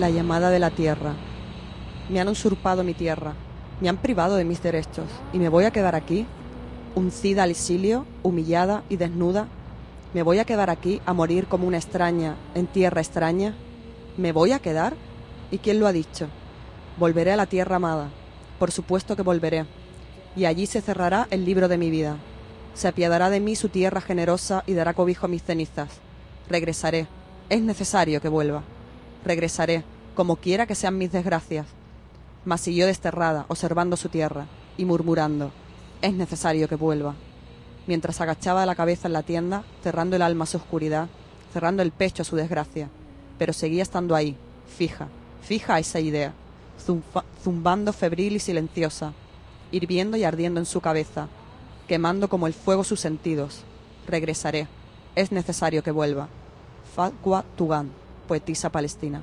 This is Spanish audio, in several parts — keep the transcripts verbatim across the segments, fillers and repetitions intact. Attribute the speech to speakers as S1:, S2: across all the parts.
S1: la llamada de la tierra. Me han usurpado mi tierra, me han privado de mis derechos, y me voy a quedar aquí, uncida al exilio, humillada y desnuda. Me voy a quedar aquí a morir como una extraña en tierra extraña. ¿Me voy a quedar? ¿Y quién lo ha dicho? Volveré a la tierra amada, por supuesto que volveré, y allí se cerrará el libro de mi vida. Se apiadará de mí su tierra generosa y dará cobijo a mis cenizas. Regresaré, es necesario que vuelva. Regresaré, como quiera que sean mis desgracias. Mas siguió desterrada, observando su tierra, y murmurando, es necesario que vuelva. Mientras agachaba la cabeza en la tienda, cerrando el alma a su oscuridad, cerrando el pecho a su desgracia, pero seguía estando ahí, fija, fija a esa idea, zumba, zumbando febril y silenciosa, hirviendo y ardiendo en su cabeza, quemando como el fuego sus sentidos. Regresaré, es necesario que vuelva. Fatwa Tugan, poetisa palestina.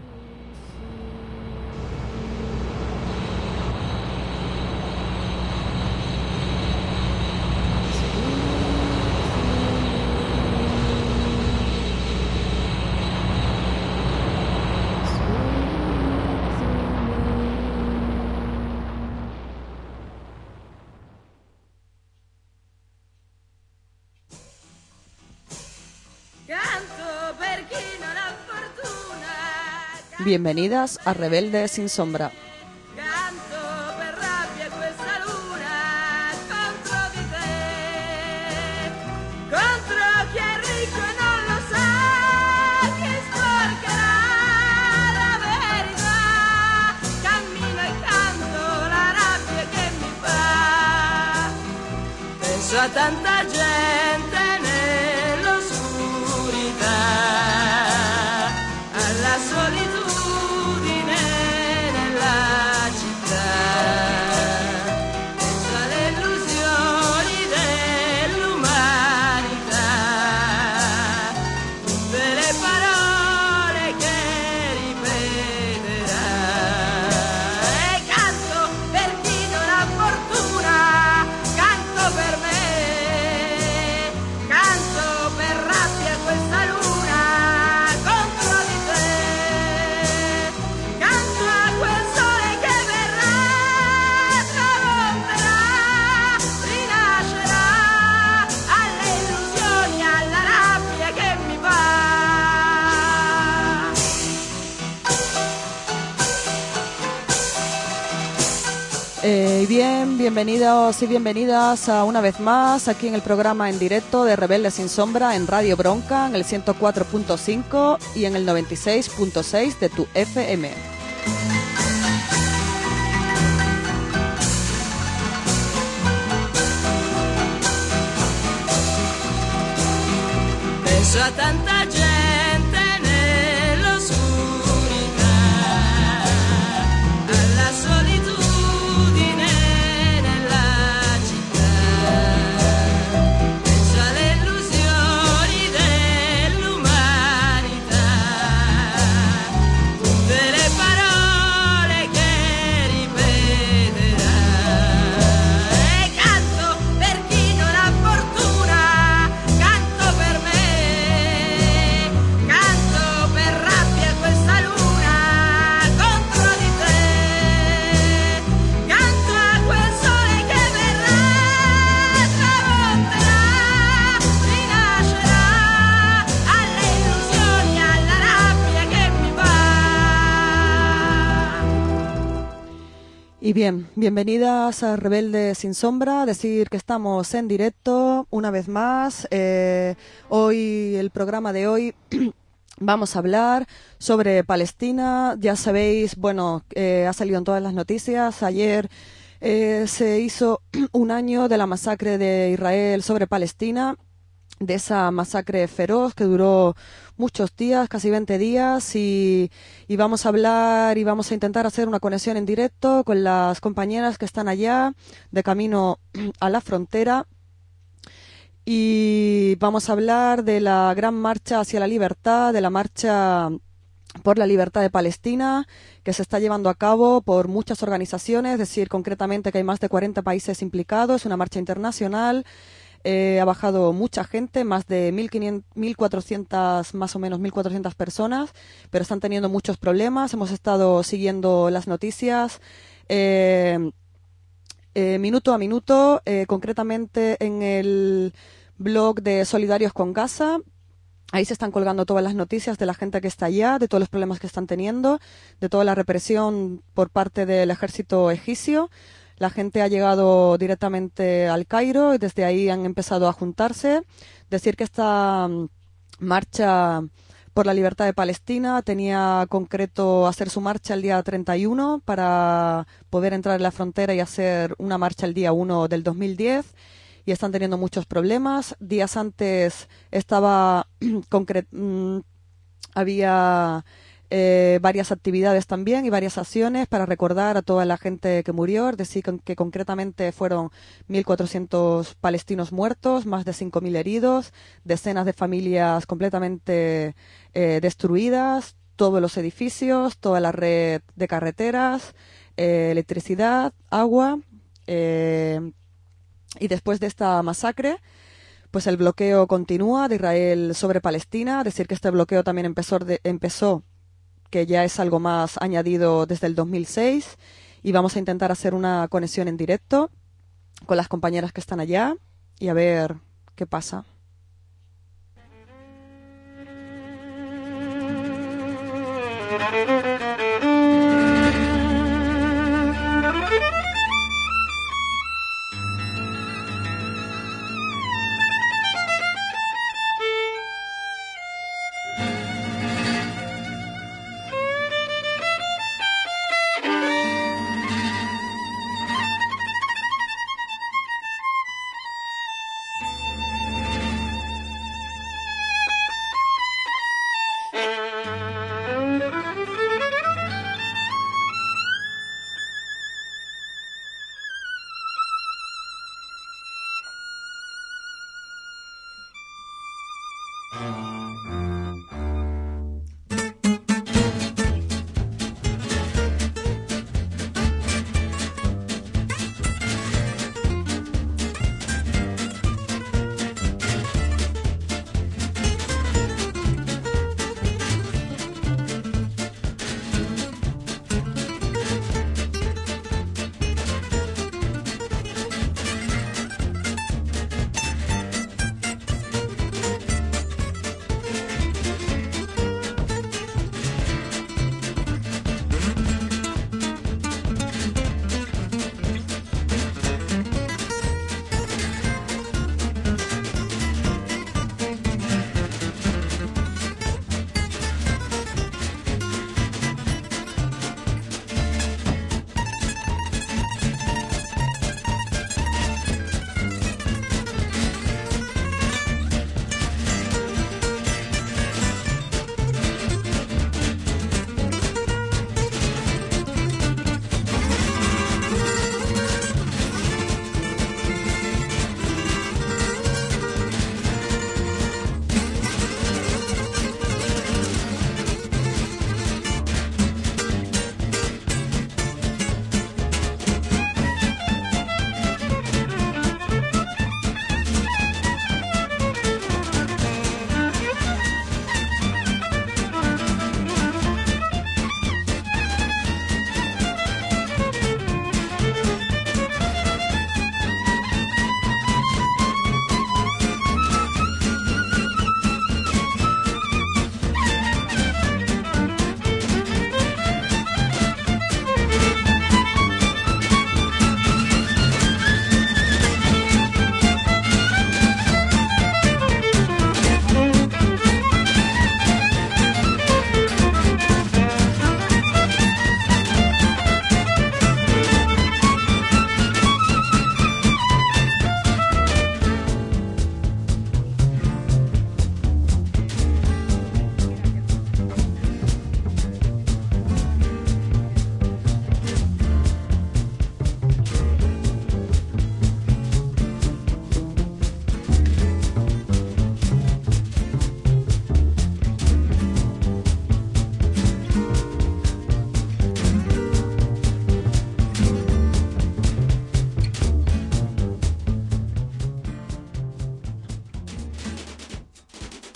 S1: Bienvenidas a Rebelde sin Sombra.
S2: A tanta gente nell'oscurità, alla solitudine nella città, penso alle illusioni dell'umanità, tutte le parole che ripeterà, e canto per chi non ha fortuna, canto per me.
S1: Eh, bien, bienvenidos y bienvenidas a una vez más aquí en el programa en directo de Rebelde sin Sombra en Radio Bronca, en el ciento cuatro punto cinco y en el noventa y seis punto seis de tu F M.
S2: Penso a tanta gente nell'oscurità, alla solitudine nella città, penso alle illusioni dell'umanità, tutte le parole che ripeterà, e canto per chi non ha fortuna, canto per me.
S1: Y bien, bienvenidas a Rebelde sin Sombra, decir que estamos en directo una vez más. Eh, hoy, el programa de hoy, vamos a hablar sobre Palestina. Ya sabéis, bueno, eh, ha salido en todas las noticias. Ayer eh, se hizo un año de la masacre de Israel sobre Palestina, de esa masacre feroz que duró muchos días, casi veinte días, y, y vamos a hablar y vamos a intentar hacer una conexión en directo con las compañeras que están allá, de camino a la frontera, y vamos a hablar de la gran marcha hacia la libertad, de la marcha por la libertad de Palestina, que se está llevando a cabo por muchas organizaciones, es decir, concretamente que hay más de cuarenta países implicados, una marcha internacional. Eh, ha bajado mucha gente, más de mil quinientas, mil cuatrocientas, más o menos mil cuatrocientas personas, pero están teniendo muchos problemas. Hemos estado siguiendo las noticias eh, eh, minuto a minuto, eh, concretamente en el blog de Solidarios con Gaza. Ahí se están colgando todas las noticias de la gente que está allá, de todos los problemas que están teniendo, de toda la represión por parte del ejército egipcio. La gente ha llegado directamente al Cairo y desde ahí han empezado a juntarse. Decir que esta mm, marcha por la libertad de Palestina tenía concreto hacer su marcha el día treinta y uno para poder entrar en la frontera y hacer una marcha el día uno del dos mil diez. Y están teniendo muchos problemas. Días antes estaba concre- mm, había eh, varias actividades también y varias acciones para recordar a toda la gente que murió, es decir, que, que concretamente fueron mil cuatrocientos palestinos muertos, más de cinco mil heridos, decenas de familias completamente eh, destruidas, todos los edificios, toda la red de carreteras, eh, electricidad, agua. Eh, y después de esta masacre, pues el bloqueo continúa de Israel sobre Palestina. Decir que este bloqueo también empezó, de, empezó que ya es algo más añadido desde el dos mil seis, y vamos a intentar hacer una conexión en directo con las compañeras que están allá y a ver qué pasa.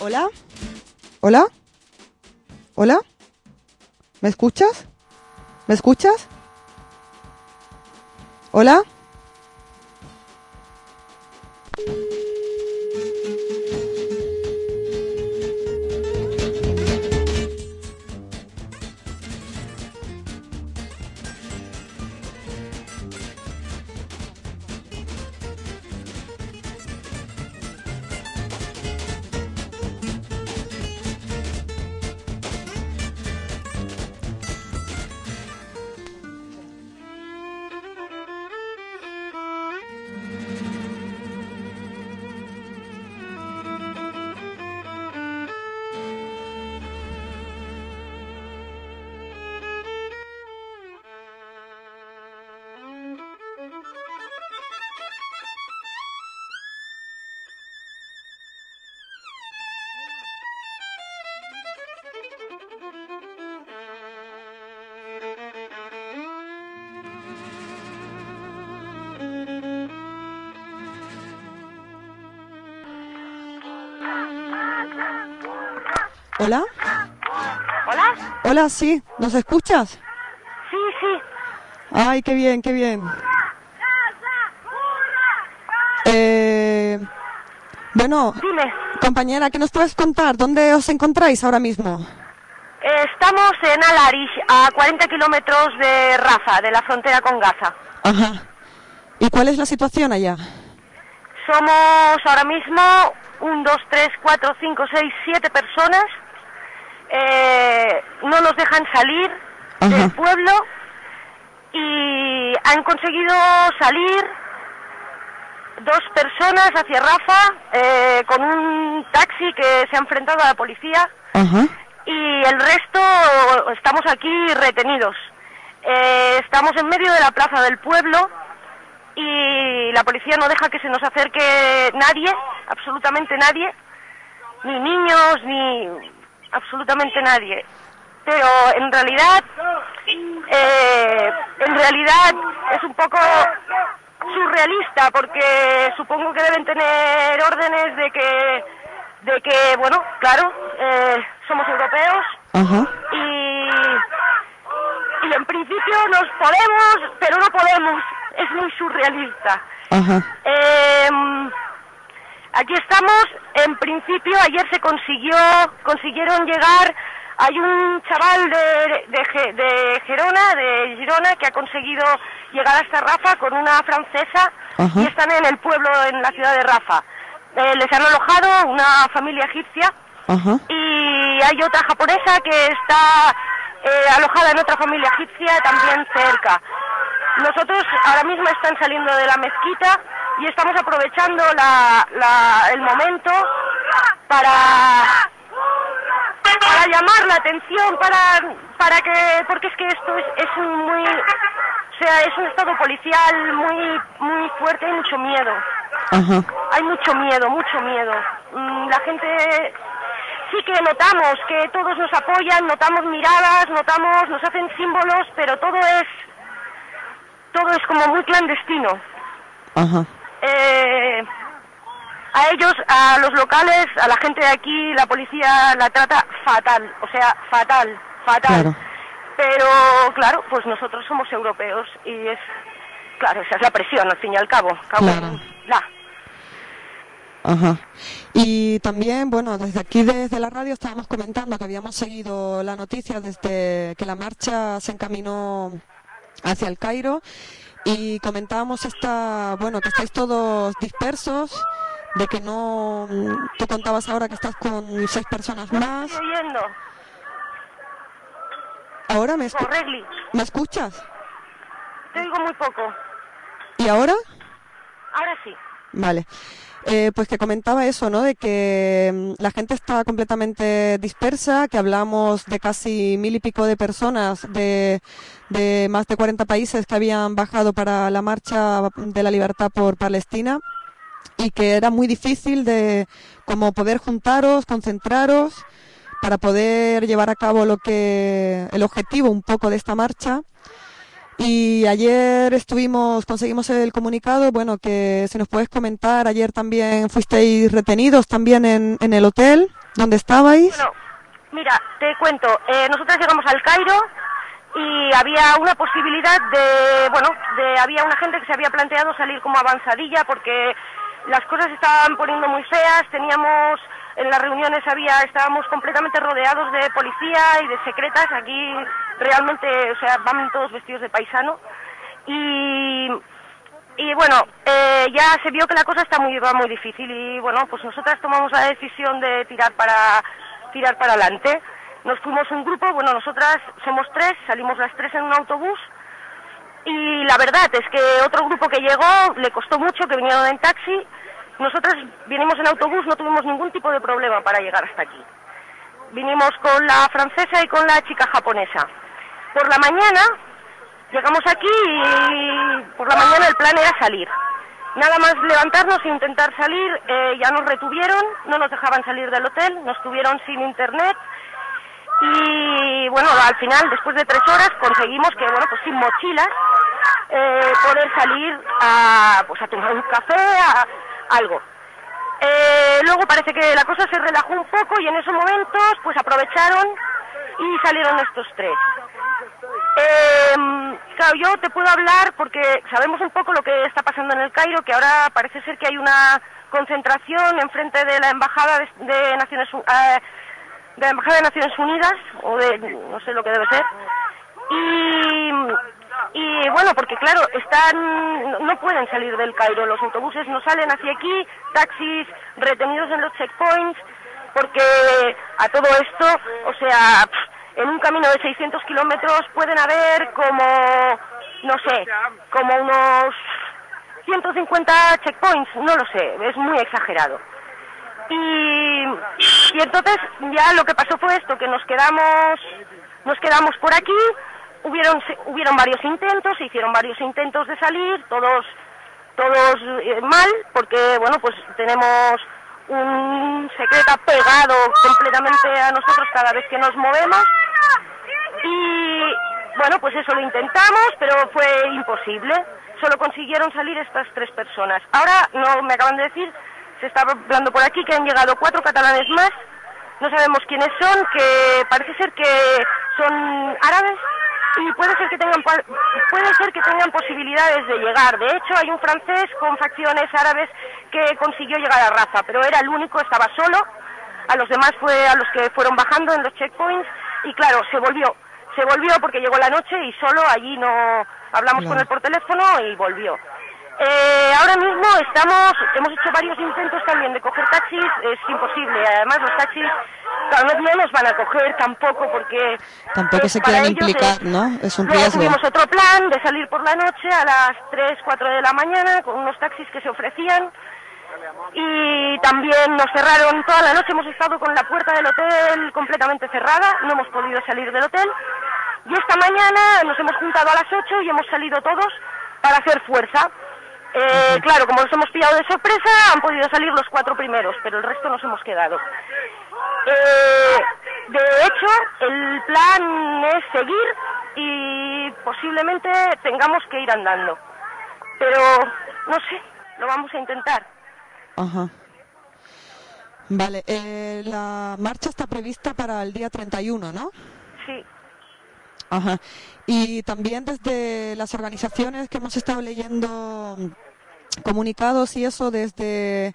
S1: ¿Hola? ¿Hola? ¿Hola? ¿Me escuchas? ¿Me escuchas? ¿Hola? ¿Hola?
S3: ¿Hola?
S1: Hola, sí, ¿nos escuchas?
S3: Sí, sí.
S1: Ay, qué bien, qué bien. Eh, bueno,
S3: Dime.
S1: compañera, ¿qué nos puedes contar? ¿Dónde os encontráis ahora mismo?
S3: Eh, estamos en Al-Arish, a cuarenta kilómetros de Rafah, de la frontera con Gaza.
S1: Ajá. ¿Y cuál es la situación allá?
S3: Somos ahora mismo un, dos, tres, cuatro, cinco, seis, siete personas. Eh, no nos dejan salir
S1: Ajá.
S3: del pueblo y han conseguido salir dos personas hacia Rafah eh, con un taxi que se ha enfrentado a la policía.
S1: Ajá.
S3: Y el resto estamos aquí retenidos. Eh, estamos en medio de la plaza del pueblo y la policía no deja que se nos acerque nadie, absolutamente nadie, ni niños, ni absolutamente nadie. Pero en realidad, eh, en realidad es un poco surrealista, porque supongo que deben tener órdenes de que, de que bueno, claro, eh, somos europeos.
S1: Ajá.
S3: y, y en principio nos podemos, pero no podemos. Es muy surrealista.
S1: Ajá.
S3: Eh, aquí estamos. En principio ayer se consiguió, consiguieron llegar. Hay un chaval de, de, de Gerona, de Girona, que ha conseguido llegar hasta Rafah con una francesa.
S1: Ajá.
S3: Y están en el pueblo, en la ciudad de Rafah. Eh, les han alojado una familia egipcia.
S1: Ajá.
S3: Y hay otra japonesa que está eh, alojada en otra familia egipcia también cerca. Nosotros ahora mismo están saliendo de la mezquita y estamos aprovechando la, la, el momento para, para llamar la atención, para, para que, porque es que esto es, es un muy, o sea, es un estado policial muy, muy fuerte, hay mucho miedo.
S1: Ajá.
S3: Hay mucho miedo, mucho miedo. Mm, la gente sí que notamos que todos nos apoyan, notamos miradas, notamos, nos hacen símbolos, pero todo es, todo es como muy clandestino.
S1: Ajá.
S3: Eh, a ellos, a los locales, a la gente de aquí, la policía la trata fatal, o sea, fatal, fatal.
S1: Claro.
S3: Pero, claro, pues nosotros somos europeos y es, claro, esa es la presión, al fin y al cabo. cabo
S1: Claro.
S3: La.
S1: Ajá. Y también, bueno, desde aquí, desde la radio, estábamos comentando que habíamos seguido la noticia desde que la marcha se encaminó hacia el Cairo y comentábamos esta, bueno, que estáis todos dispersos, de que no, tú contabas ahora que estás con seis personas más.
S3: Estoy oyendo.
S1: ¿Ahora me, escu-
S3: Corregli.
S1: ¿me escuchas?
S3: Te oigo muy poco.
S1: ¿Y ahora?
S3: Ahora sí.
S1: Vale. Eh, pues que comentaba eso, ¿no? De que mm, la gente está completamente dispersa, que hablamos de casi mil y pico de personas de, de más de cuarenta países que habían bajado para la marcha de la libertad por Palestina y que era muy difícil de como poder juntaros, concentraros para poder llevar a cabo lo que el objetivo un poco de esta marcha. Y ayer estuvimos, conseguimos el comunicado, bueno, que si nos puedes comentar, ayer también fuisteis retenidos también en, en el hotel donde estabais.
S3: Bueno, mira, te cuento, eh, nosotras llegamos al Cairo y había una posibilidad de, bueno, de, había una gente que se había planteado salir como avanzadilla porque las cosas se estaban poniendo muy feas, teníamos, en las reuniones había, estábamos completamente rodeados de policía y de secretas, aquí realmente, o sea, van todos vestidos de paisano, y, y bueno, eh, ya se vio que la cosa está muy, va muy difícil, y bueno, pues nosotras tomamos la decisión de tirar para, tirar para adelante. Nos fuimos un grupo, bueno, nosotras somos tres, salimos las tres en un autobús, y la verdad es que otro grupo que llegó le costó mucho, que vinieron en taxi. Nosotros vinimos en autobús, no tuvimos ningún tipo de problema para llegar hasta aquí. Vinimos con la francesa y con la chica japonesa. Por la mañana llegamos aquí y por la mañana el plan era salir. Nada más levantarnos e intentar salir, eh, ya nos retuvieron, no nos dejaban salir del hotel, nos tuvieron sin internet. Y bueno, al final, después de tres horas, conseguimos que, bueno, pues sin mochilas, eh, poder salir a, pues a tomar un café, a, a algo. Eh, luego parece que la cosa se relajó un poco y en esos momentos, pues aprovecharon y salieron estos tres. Eh, claro, yo te puedo hablar porque sabemos un poco lo que está pasando en el Cairo, que ahora parece ser que hay una concentración enfrente de la embajada de, de Naciones Unidas. Eh, de la Embajada de Naciones Unidas, o de, no sé lo que debe ser, y, y bueno, porque claro, están, no pueden salir del Cairo, los autobuses no salen hacia aquí, taxis retenidos en los checkpoints, porque a todo esto, o sea, en un camino de seiscientos kilómetros pueden haber como, no sé, como unos ciento cincuenta checkpoints, no lo sé, es muy exagerado. Y, y entonces ya lo que pasó fue esto, que nos quedamos nos quedamos por aquí, hubieron hubieron varios intentos, se hicieron varios intentos de salir, todos todos eh, mal, porque bueno, pues tenemos un secreta pegado completamente a nosotros cada vez que nos movemos, y bueno, pues eso lo intentamos, pero fue imposible, solo consiguieron salir estas tres personas. Ahora no me acaban de decir, se está hablando por aquí que han llegado cuatro catalanes más, no sabemos quiénes son, que parece ser que son árabes y puede ser que tengan puede ser que tengan posibilidades de llegar. De hecho, hay un francés con facciones árabes que consiguió llegar a Rafa, pero era el único, estaba solo, a los demás fue a los que fueron bajando en los checkpoints y claro, se volvió, se volvió porque llegó la noche y solo allí no hablamos con él por teléfono y volvió. Eh, ahora mismo estamos, hemos hecho varios intentos también de coger taxis, es imposible, además los taxis claro, no, no nos van a coger tampoco porque...
S1: Tampoco se quieren implicar, es, ¿no? Es un
S3: luego
S1: riesgo.
S3: Tuvimos otro plan de salir por la noche a las tres, cuatro de la mañana con unos taxis que se ofrecían y también nos cerraron toda la noche, hemos estado con la puerta del hotel completamente cerrada, no hemos podido salir del hotel y esta mañana nos hemos juntado a las ocho y hemos salido todos para hacer fuerza. Eh, uh-huh. Claro, como nos hemos pillado de sorpresa, han podido salir los cuatro primeros, pero el resto nos hemos quedado. Eh, de hecho, el plan es seguir y posiblemente tengamos que ir andando. Pero, no sé, lo vamos a intentar.
S1: Ajá. Vale, eh, la marcha está prevista para el día treinta y uno, ¿no?
S3: Sí.
S1: Ajá. Y también desde las organizaciones que hemos estado leyendo comunicados y eso, desde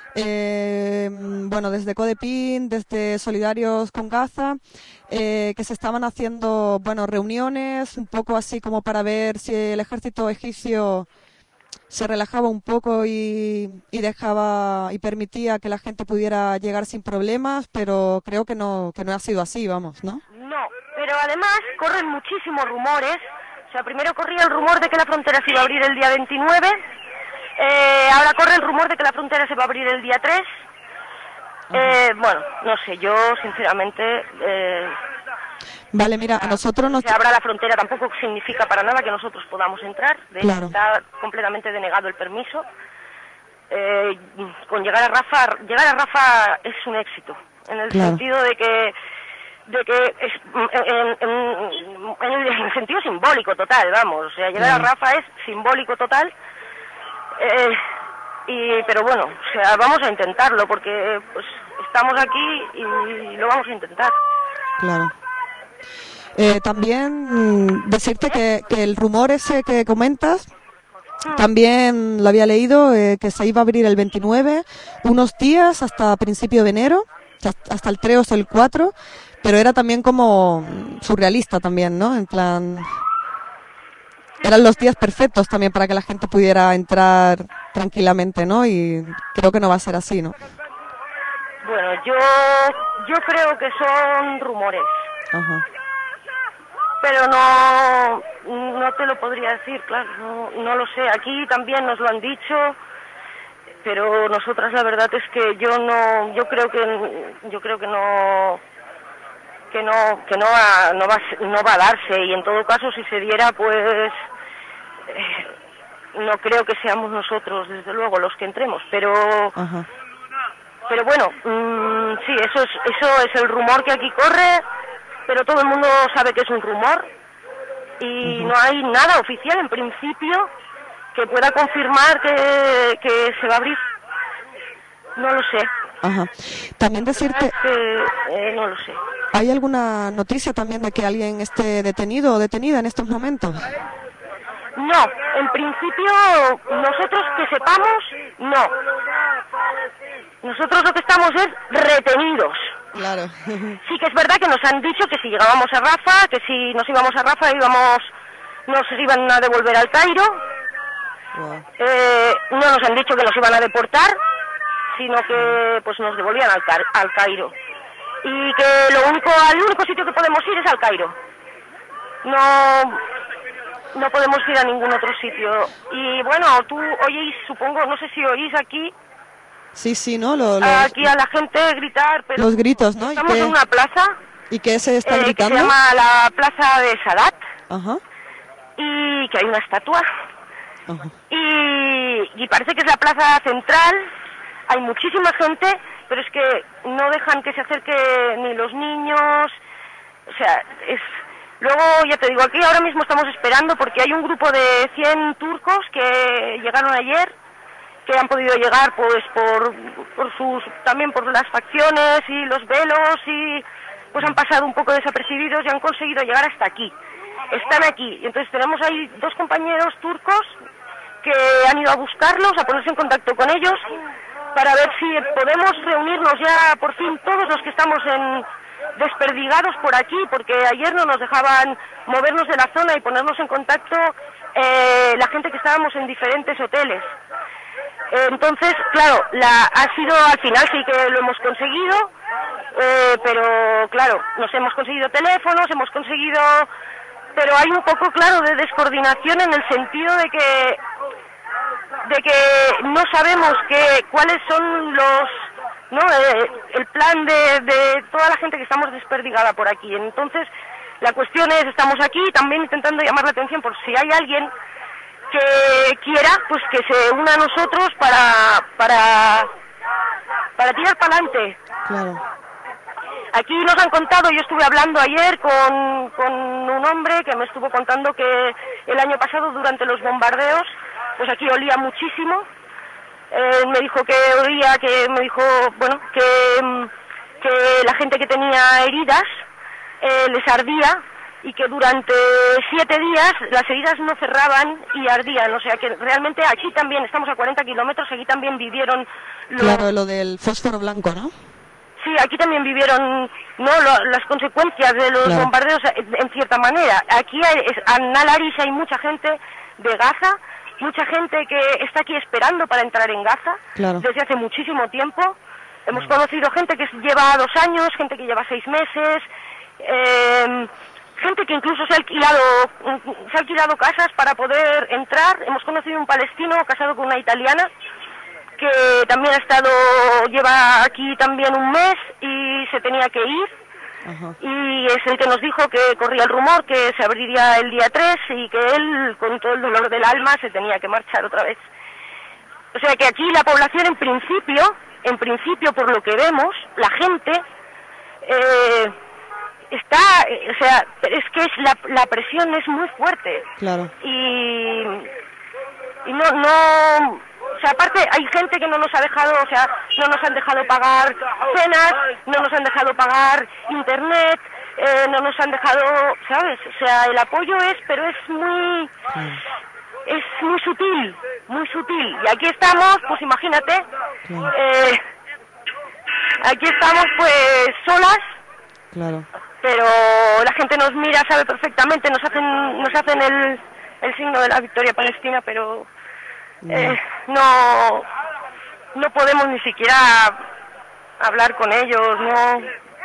S1: eh, bueno, desde Codepin, desde Solidarios con Gaza, eh, que se estaban haciendo bueno reuniones, un poco así como para ver si el ejército egipcio se relajaba un poco y, y dejaba y permitía que la gente pudiera llegar sin problemas, pero creo que no que no ha sido así, vamos, ¿no?
S3: No. Pero además corren muchísimos rumores. O sea, primero corría el rumor de que la frontera se iba a abrir el día veintinueve. Eh, ahora corre el rumor de que la frontera se va a abrir el día tres. Eh, bueno, no sé, yo sinceramente... Eh,
S1: vale, mira, a nosotros nos...
S3: Que abra la frontera tampoco significa para nada que nosotros podamos entrar. De hecho, claro, está completamente denegado el permiso. Eh, con llegar a Rafa, llegar a Rafa es un éxito. En el claro. sentido de que... de que es en, en, en el sentido simbólico total, vamos, o sea, llegar a Rafa es simbólico total, eh, y pero bueno, o sea, vamos a intentarlo porque pues estamos aquí y lo vamos a intentar.
S1: Claro. Eh, también mm, decirte que, que el rumor ese que comentas, también lo había leído, eh, que se iba a abrir el veintinueve, unos días hasta principio de enero, hasta el tres o el cuatro, pero era también como surrealista también, ¿no? En plan, eran los días perfectos también para que la gente pudiera entrar tranquilamente, ¿no? Y creo que no va a ser así, ¿no?
S3: Bueno, yo yo creo que son rumores.
S1: Ajá.
S3: Pero no no te lo podría decir, claro, no, no lo sé. Aquí también nos lo han dicho, pero nosotras la verdad es que yo no, yo creo que yo creo que no que no que no va, no va no va a darse, y en todo caso si se diera pues eh, no creo que seamos nosotros desde luego los que entremos, pero
S1: Ajá.
S3: pero bueno, mmm, sí, eso es eso es el rumor que aquí corre. Pero todo el mundo sabe que es un rumor y uh-huh. no hay nada oficial en principio que pueda confirmar que, que se va a abrir. No lo sé.
S1: Ajá. También decirte...
S3: Que, eh, no lo sé.
S1: ¿Hay alguna noticia también de que alguien esté detenido o detenida en estos momentos?
S3: No, en principio nosotros que sepamos, no. Nosotros lo que estamos es retenidos.
S1: Claro.
S3: Sí que es verdad que nos han dicho que si llegábamos a Rafa, que si nos íbamos a Rafa íbamos, nos iban a devolver al Cairo. Wow. Eh, no nos han dicho que nos iban a deportar, sino que pues nos devolvían al, al Cairo. Y que lo único, al único sitio que podemos ir es al Cairo. No, no podemos ir a ningún otro sitio. Y bueno, tú oís, supongo, no sé si oís aquí.
S1: Sí, sí, ¿no? Lo, lo,
S3: aquí a la gente gritar, pero
S1: los gritos, ¿no?
S3: Estamos
S1: ¿Y qué,
S3: en una plaza.
S1: ¿Y qué se está
S3: eh,
S1: gritando?
S3: Que se llama la Plaza de Sadat.
S1: Ajá.
S3: Y que hay una estatua.
S1: Ajá.
S3: Y, y parece que es la plaza central. Hay muchísima gente, pero es que no dejan que se acerque ni los niños. O sea, es... Luego, ya te digo, aquí ahora mismo estamos esperando porque hay un grupo de cien turcos que llegaron ayer, que han podido llegar pues por, por sus, también por las facciones y los velos, y pues han pasado un poco desapercibidos y han conseguido llegar hasta aquí. Están aquí, y entonces tenemos ahí dos compañeros turcos que han ido a buscarlos, a ponerse en contacto con ellos, para ver si podemos reunirnos ya por fin todos los que estamos en desperdigados por aquí, porque ayer no nos dejaban movernos de la zona y ponernos en contacto eh, la gente que estábamos en diferentes hoteles. Entonces, claro, la, ha sido al final sí que lo hemos conseguido, eh, pero claro, nos hemos conseguido teléfonos, hemos conseguido, pero hay un poco, claro, de descoordinación en el sentido de que de que no sabemos que cuáles son los, no, eh, el plan de, de toda la gente que estamos desperdigada por aquí. Entonces, la cuestión es, estamos aquí también intentando llamar la atención por si hay alguien que quiera, pues que se una a nosotros para para para tirar para adelante.
S1: Claro.
S3: Aquí nos han contado, yo estuve hablando ayer con, con un hombre que me estuvo contando que el año pasado durante los bombardeos, pues aquí olía muchísimo. Eh, me dijo que olía, que me dijo, bueno, que, que la gente que tenía heridas eh, les ardía, y que durante siete días las heridas no cerraban y ardían, o sea que realmente aquí también, estamos a cuarenta kilómetros, aquí también vivieron... Lo...
S1: Claro, lo del fósforo blanco, ¿no?
S3: Sí, aquí también vivieron no lo, las consecuencias de los claro. bombardeos en cierta manera. Aquí hay, es, en Al-Arish hay mucha gente de Gaza, mucha gente que está aquí esperando para entrar en Gaza,
S1: claro.
S3: desde hace muchísimo tiempo. Hemos conocido gente que lleva dos años, gente que lleva seis meses... Eh, gente que incluso se ha alquilado se ha alquilado casas para poder entrar. Hemos conocido un palestino casado con una italiana que también ha estado, lleva aquí también un mes y se tenía que ir. Ajá. Y es el que nos dijo que corría el rumor que se abriría el día tres y que él, con todo el dolor del alma, se tenía que marchar otra vez. O sea que aquí la población en principio, en principio por lo que vemos, la gente... Eh, está, eh, o sea, es que es la, la presión es muy fuerte.
S1: Claro.
S3: Y, y no, no, o sea, aparte hay gente que no nos ha dejado, o sea, no nos han dejado pagar cenas, no nos han dejado pagar internet, eh, no nos han dejado, ¿sabes? O sea, el apoyo es, pero es muy,
S1: Claro.
S3: es muy sutil, muy sutil. Y aquí estamos, pues imagínate,
S1: Claro.
S3: eh, aquí estamos pues solas,
S1: Claro.
S3: pero la gente nos mira, sabe perfectamente, nos hacen, nos hacen el, el signo de la victoria palestina, pero eh, no, no podemos ni siquiera hablar con ellos, no.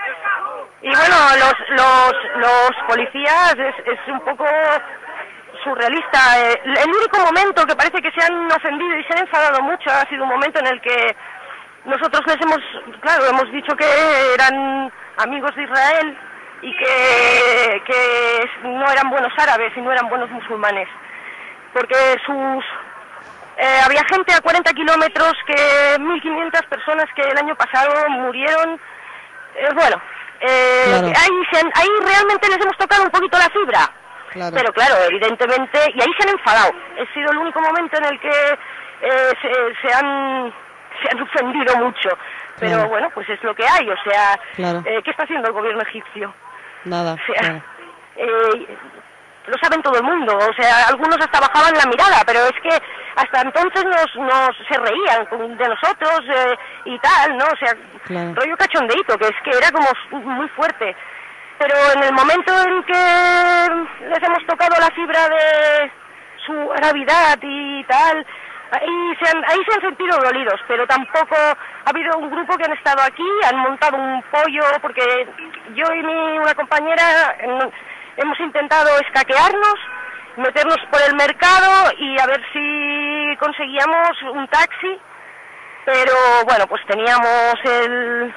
S3: Y bueno, los, los, los policías es, es un poco surrealista. Eh, el único momento que parece que se han ofendido y se han enfadado mucho ha sido un momento en el que nosotros les hemos, claro, hemos dicho que eran amigos de Israel y que, que no eran buenos árabes y no eran buenos musulmanes, porque sus eh, había gente a cuarenta kilómetros, que mil quinientas personas que el año pasado murieron, eh, bueno, eh,
S1: Claro.
S3: ahí, se han- ahí realmente les hemos tocado un poquito la fibra.
S1: Claro.
S3: Pero claro, evidentemente, y ahí se han enfadado. Ha sido el único momento en el que eh, se, se han se han ofendido mucho. Pero
S1: Claro.
S3: bueno, pues es lo que hay. O sea,
S1: Claro.
S3: eh, ¿qué está haciendo el gobierno egipcio?
S1: Nada.
S3: O sea,
S1: Claro.
S3: eh, lo saben todo el mundo. O sea, algunos hasta bajaban la mirada, pero es que hasta entonces nos, nos se reían con- de nosotros eh, y tal, ¿no? O sea,
S1: Claro.
S3: rollo cachondeíto, que es que era como muy fuerte. Pero en el momento en que les hemos tocado la fibra de su gravidad y tal, ahí se han, ahí se han sentido dolidos, pero tampoco ha habido un grupo que han estado aquí, han montado un pollo, porque yo y mi una compañera en- hemos intentado escaquearnos, meternos por el mercado y a ver si conseguíamos un taxi, pero bueno, pues teníamos el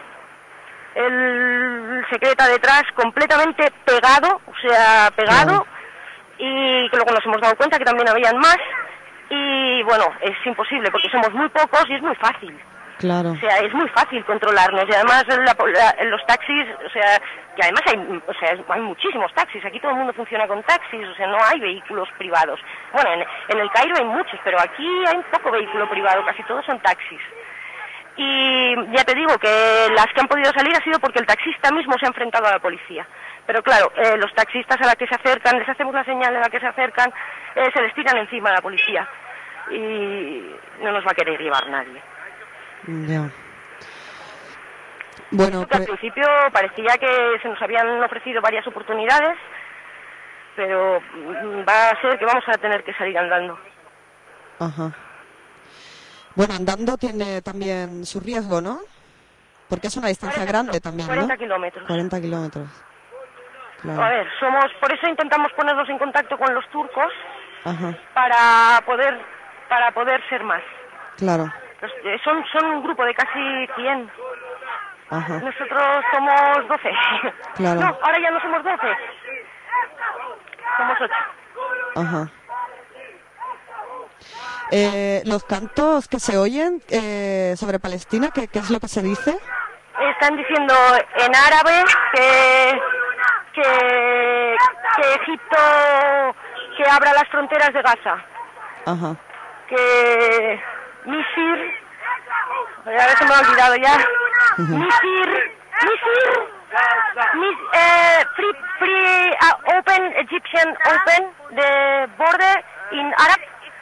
S3: el secreta detrás completamente pegado, o sea, pegado,
S1: Claro.
S3: y que luego nos hemos dado cuenta que también habían más, y bueno, es imposible porque somos muy pocos y es muy fácil,
S1: Claro.
S3: o sea, es muy fácil controlarnos, y además la- la- los taxis, o sea, que además hay, o sea, hay muchísimos taxis, aquí todo el mundo funciona con taxis, o sea, no hay vehículos privados. Bueno, en, en el Cairo hay muchos, pero aquí hay poco vehículo privado, casi todos son taxis. Y ya te digo que las que han podido salir ha sido porque el taxista mismo se ha enfrentado a la policía. Pero claro, eh, los taxistas a la que se acercan, les hacemos la señal en la que se acercan, eh, se les tiran encima a la policía. Y no nos va a querer llevar nadie.
S1: Ya. Bueno,
S3: Que al
S1: pues,
S3: principio parecía que se nos habían ofrecido varias oportunidades, pero mm, va a ser que vamos a tener que salir andando.
S1: ajá. Bueno, andando tiene también su riesgo, ¿no? Porque es una distancia grande también, ¿no?
S3: cuarenta kilómetros.
S1: cuarenta kilómetros.
S3: A
S1: Claro.
S3: ver, somos, por eso intentamos ponernos en contacto con los turcos
S1: Ajá.
S3: para poder para poder ser más.
S1: Claro.
S3: Los- eh, son son un grupo de casi cien.
S1: Ajá.
S3: Nosotros somos doce.
S1: Claro.
S3: No, ahora ya no somos doce. Somos ocho.
S1: Ajá. Eh, los cantos que se oyen eh, sobre Palestina, ¿qué, ¿qué es lo que se dice?
S3: Están diciendo en árabe que que, que Egipto que abra las fronteras de Gaza,
S1: Ajá.
S3: que Misir, a ver se me ha olvidado ya, Misir, Misir, Mis, eh, free, free uh, open Egyptian open the border in Arab.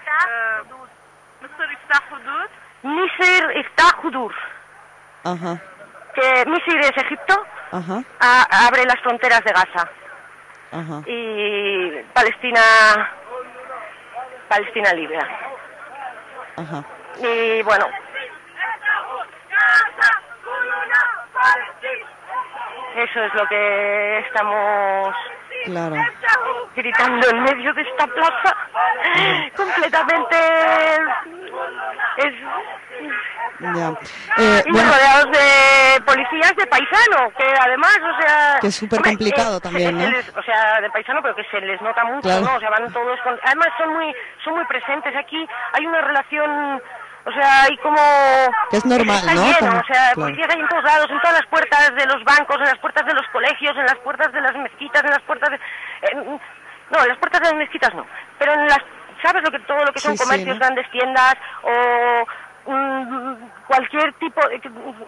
S3: Misir iftah hudur,
S1: Ajá.
S3: que Misir es Egipto.
S1: Ajá.
S3: A- abre las fronteras de Gaza
S1: Ajá.
S3: y Palestina Palestina libre.
S1: Ajá.
S3: Y bueno, eso es lo que estamos
S1: Claro.
S3: gritando en medio de esta plaza. Completamente es
S1: Ya. Eh,
S3: y
S1: bueno,
S3: rodeados de policías de paisano, que además, o sea...
S1: Que es súper
S3: hombre,
S1: complicado
S3: eh,
S1: también,
S3: se- se
S1: ¿no?
S3: les- o sea, de paisano, pero que se les nota mucho,
S1: Claro.
S3: ¿no? O sea, van todos con... Además son muy son muy presentes. Aquí hay una relación O sea, hay como...
S1: Que es normal,
S3: está
S1: ¿no?
S3: lleno,
S1: Como-
S3: o sea,
S1: claro.
S3: policías hay en todos lados, en todas las puertas de los bancos, en las puertas de los colegios, en las puertas de las mezquitas, en las puertas de... en- no, en las puertas de las mezquitas no, pero en las... ¿Sabes lo que todo lo que son
S1: Sí, sí,
S3: comercios,
S1: ¿no?
S3: grandes tiendas o mm, cualquier tipo de...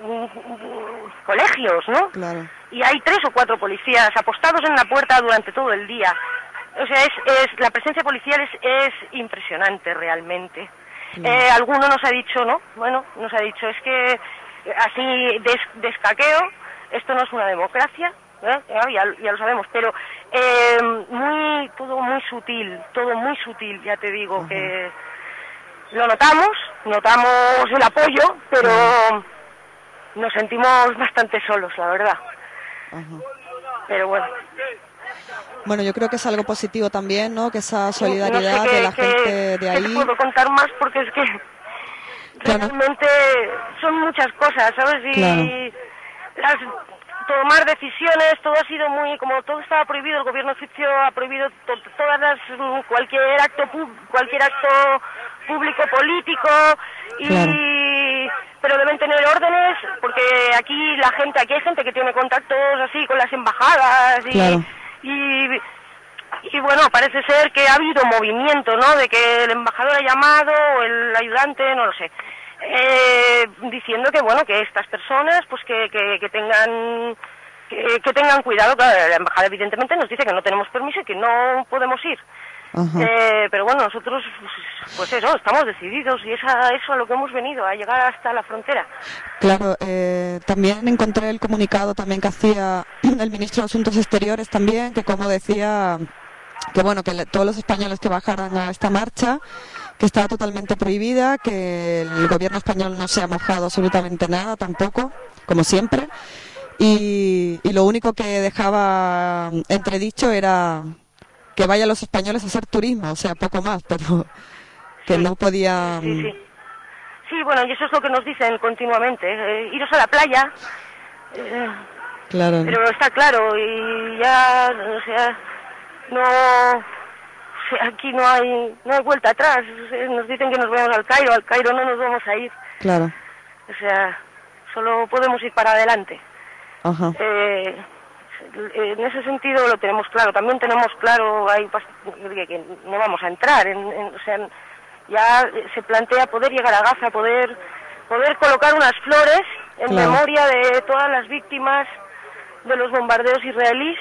S3: mm, colegios, ¿no?
S1: Claro.
S3: Y hay tres o cuatro policías apostados en la puerta durante todo el día. O sea, es, es la presencia policial es, es impresionante realmente.
S1: Claro.
S3: Eh, alguno nos ha dicho, ¿no? Bueno, nos ha dicho, es que así de, de escaqueo, esto no es una democracia, ¿eh? ya, ya lo sabemos, pero eh, muy todo muy sutil, todo muy sutil, ya te digo,
S1: Ajá.
S3: que lo notamos, notamos el apoyo, pero nos sentimos bastante solos, la verdad.
S1: Ajá.
S3: Pero bueno.
S1: Bueno, yo creo que es algo positivo también, ¿no? Que esa
S3: No sé
S1: solidaridad
S3: qué-
S1: de la
S3: qué-
S1: gente de
S3: qué te
S1: ahí.
S3: puedo contar más porque es que
S1: Claro.
S3: realmente son muchas cosas, ¿sabes? Y
S1: Claro.
S3: las, tomar decisiones, todo ha sido muy, como todo estaba prohibido, el gobierno egipcio ha prohibido to- todas las, mm, cualquier acto, pu- cualquier acto público político y
S1: Claro.
S3: pero deben tener órdenes porque aquí la gente, aquí hay gente que tiene contactos así con las embajadas y
S1: Claro.
S3: y, y bueno, parece ser que ha habido movimiento, ¿no? De que el embajador ha llamado, o el ayudante, no lo sé, eh, diciendo que bueno, que estas personas, pues que, que, que tengan que, que tengan cuidado. Claro, la embajada evidentemente nos dice que no tenemos permiso y que no podemos ir.
S1: Ajá.
S3: Eh, pero bueno, nosotros, pues eso, estamos decididos y es a eso a lo que hemos venido, a llegar hasta la frontera.
S1: Claro, eh, también encontré el comunicado también que hacía el ministro de Asuntos Exteriores también, que como decía, que bueno, que le- todos los españoles que bajaran a esta marcha, que estaba totalmente prohibida, que el gobierno español no se ha mojado absolutamente nada tampoco, como siempre, y, y lo único que dejaba entredicho era que vayan los españoles a hacer turismo, o sea, poco más, pero que
S3: Sí.
S1: no podía...
S3: Sí, sí. Sí, bueno, y eso es lo que nos dicen continuamente, eh, iros a la playa, eh,
S1: Claro,
S3: pero está claro, y ya, o sea, no, o sea, aquí no hay, no hay vuelta atrás, o sea, nos dicen que nos vayamos al Cairo, al Cairo no nos vamos a ir,
S1: claro,
S3: o sea, solo podemos ir para adelante.
S1: ajá,
S3: Eh, en ese sentido lo tenemos claro. También tenemos claro hay pas- que que no vamos a entrar. En, en- o sea, ya se plantea poder llegar a Gaza, poder poder colocar unas flores en
S1: Claro.
S3: memoria de todas las víctimas de los bombardeos israelíes.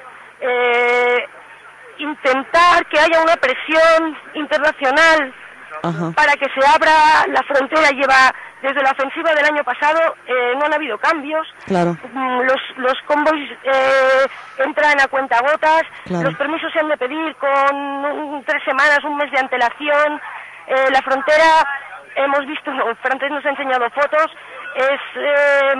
S3: Eh, intentar que haya una presión internacional
S1: ajá,
S3: para que se abra la frontera. Lleva desde la ofensiva del año pasado, eh, no han habido cambios.
S1: claro,
S3: Mm, Los, los convoys eh, entran a cuentagotas,
S1: Claro.
S3: los permisos se han de pedir con un- tres semanas, un mes de antelación. Eh, la frontera, hemos visto, no, Francés nos ha enseñado fotos, es eh,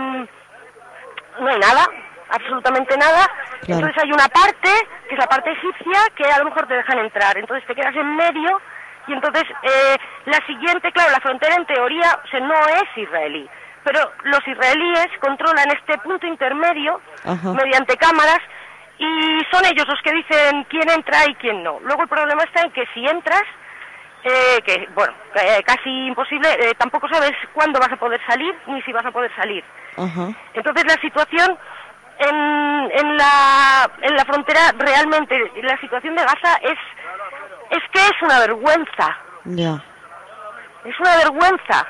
S3: no hay nada, absolutamente nada.
S1: Claro.
S3: Entonces hay una parte, que es la parte egipcia, que a lo mejor te dejan entrar. Entonces te quedas en medio y entonces eh, la siguiente, claro, la frontera en teoría, o sea, no es israelí. Pero los israelíes controlan este punto intermedio
S1: Ajá.
S3: mediante cámaras y son ellos los que dicen quién entra y quién no. Luego el problema está en que si entras, eh, que bueno, eh, casi imposible, eh, tampoco sabes cuándo vas a poder salir ni si vas a poder salir.
S1: ajá,
S3: Entonces la situación en, en la en la frontera realmente, la situación de Gaza es es que es una vergüenza,
S1: ya,
S3: es una vergüenza.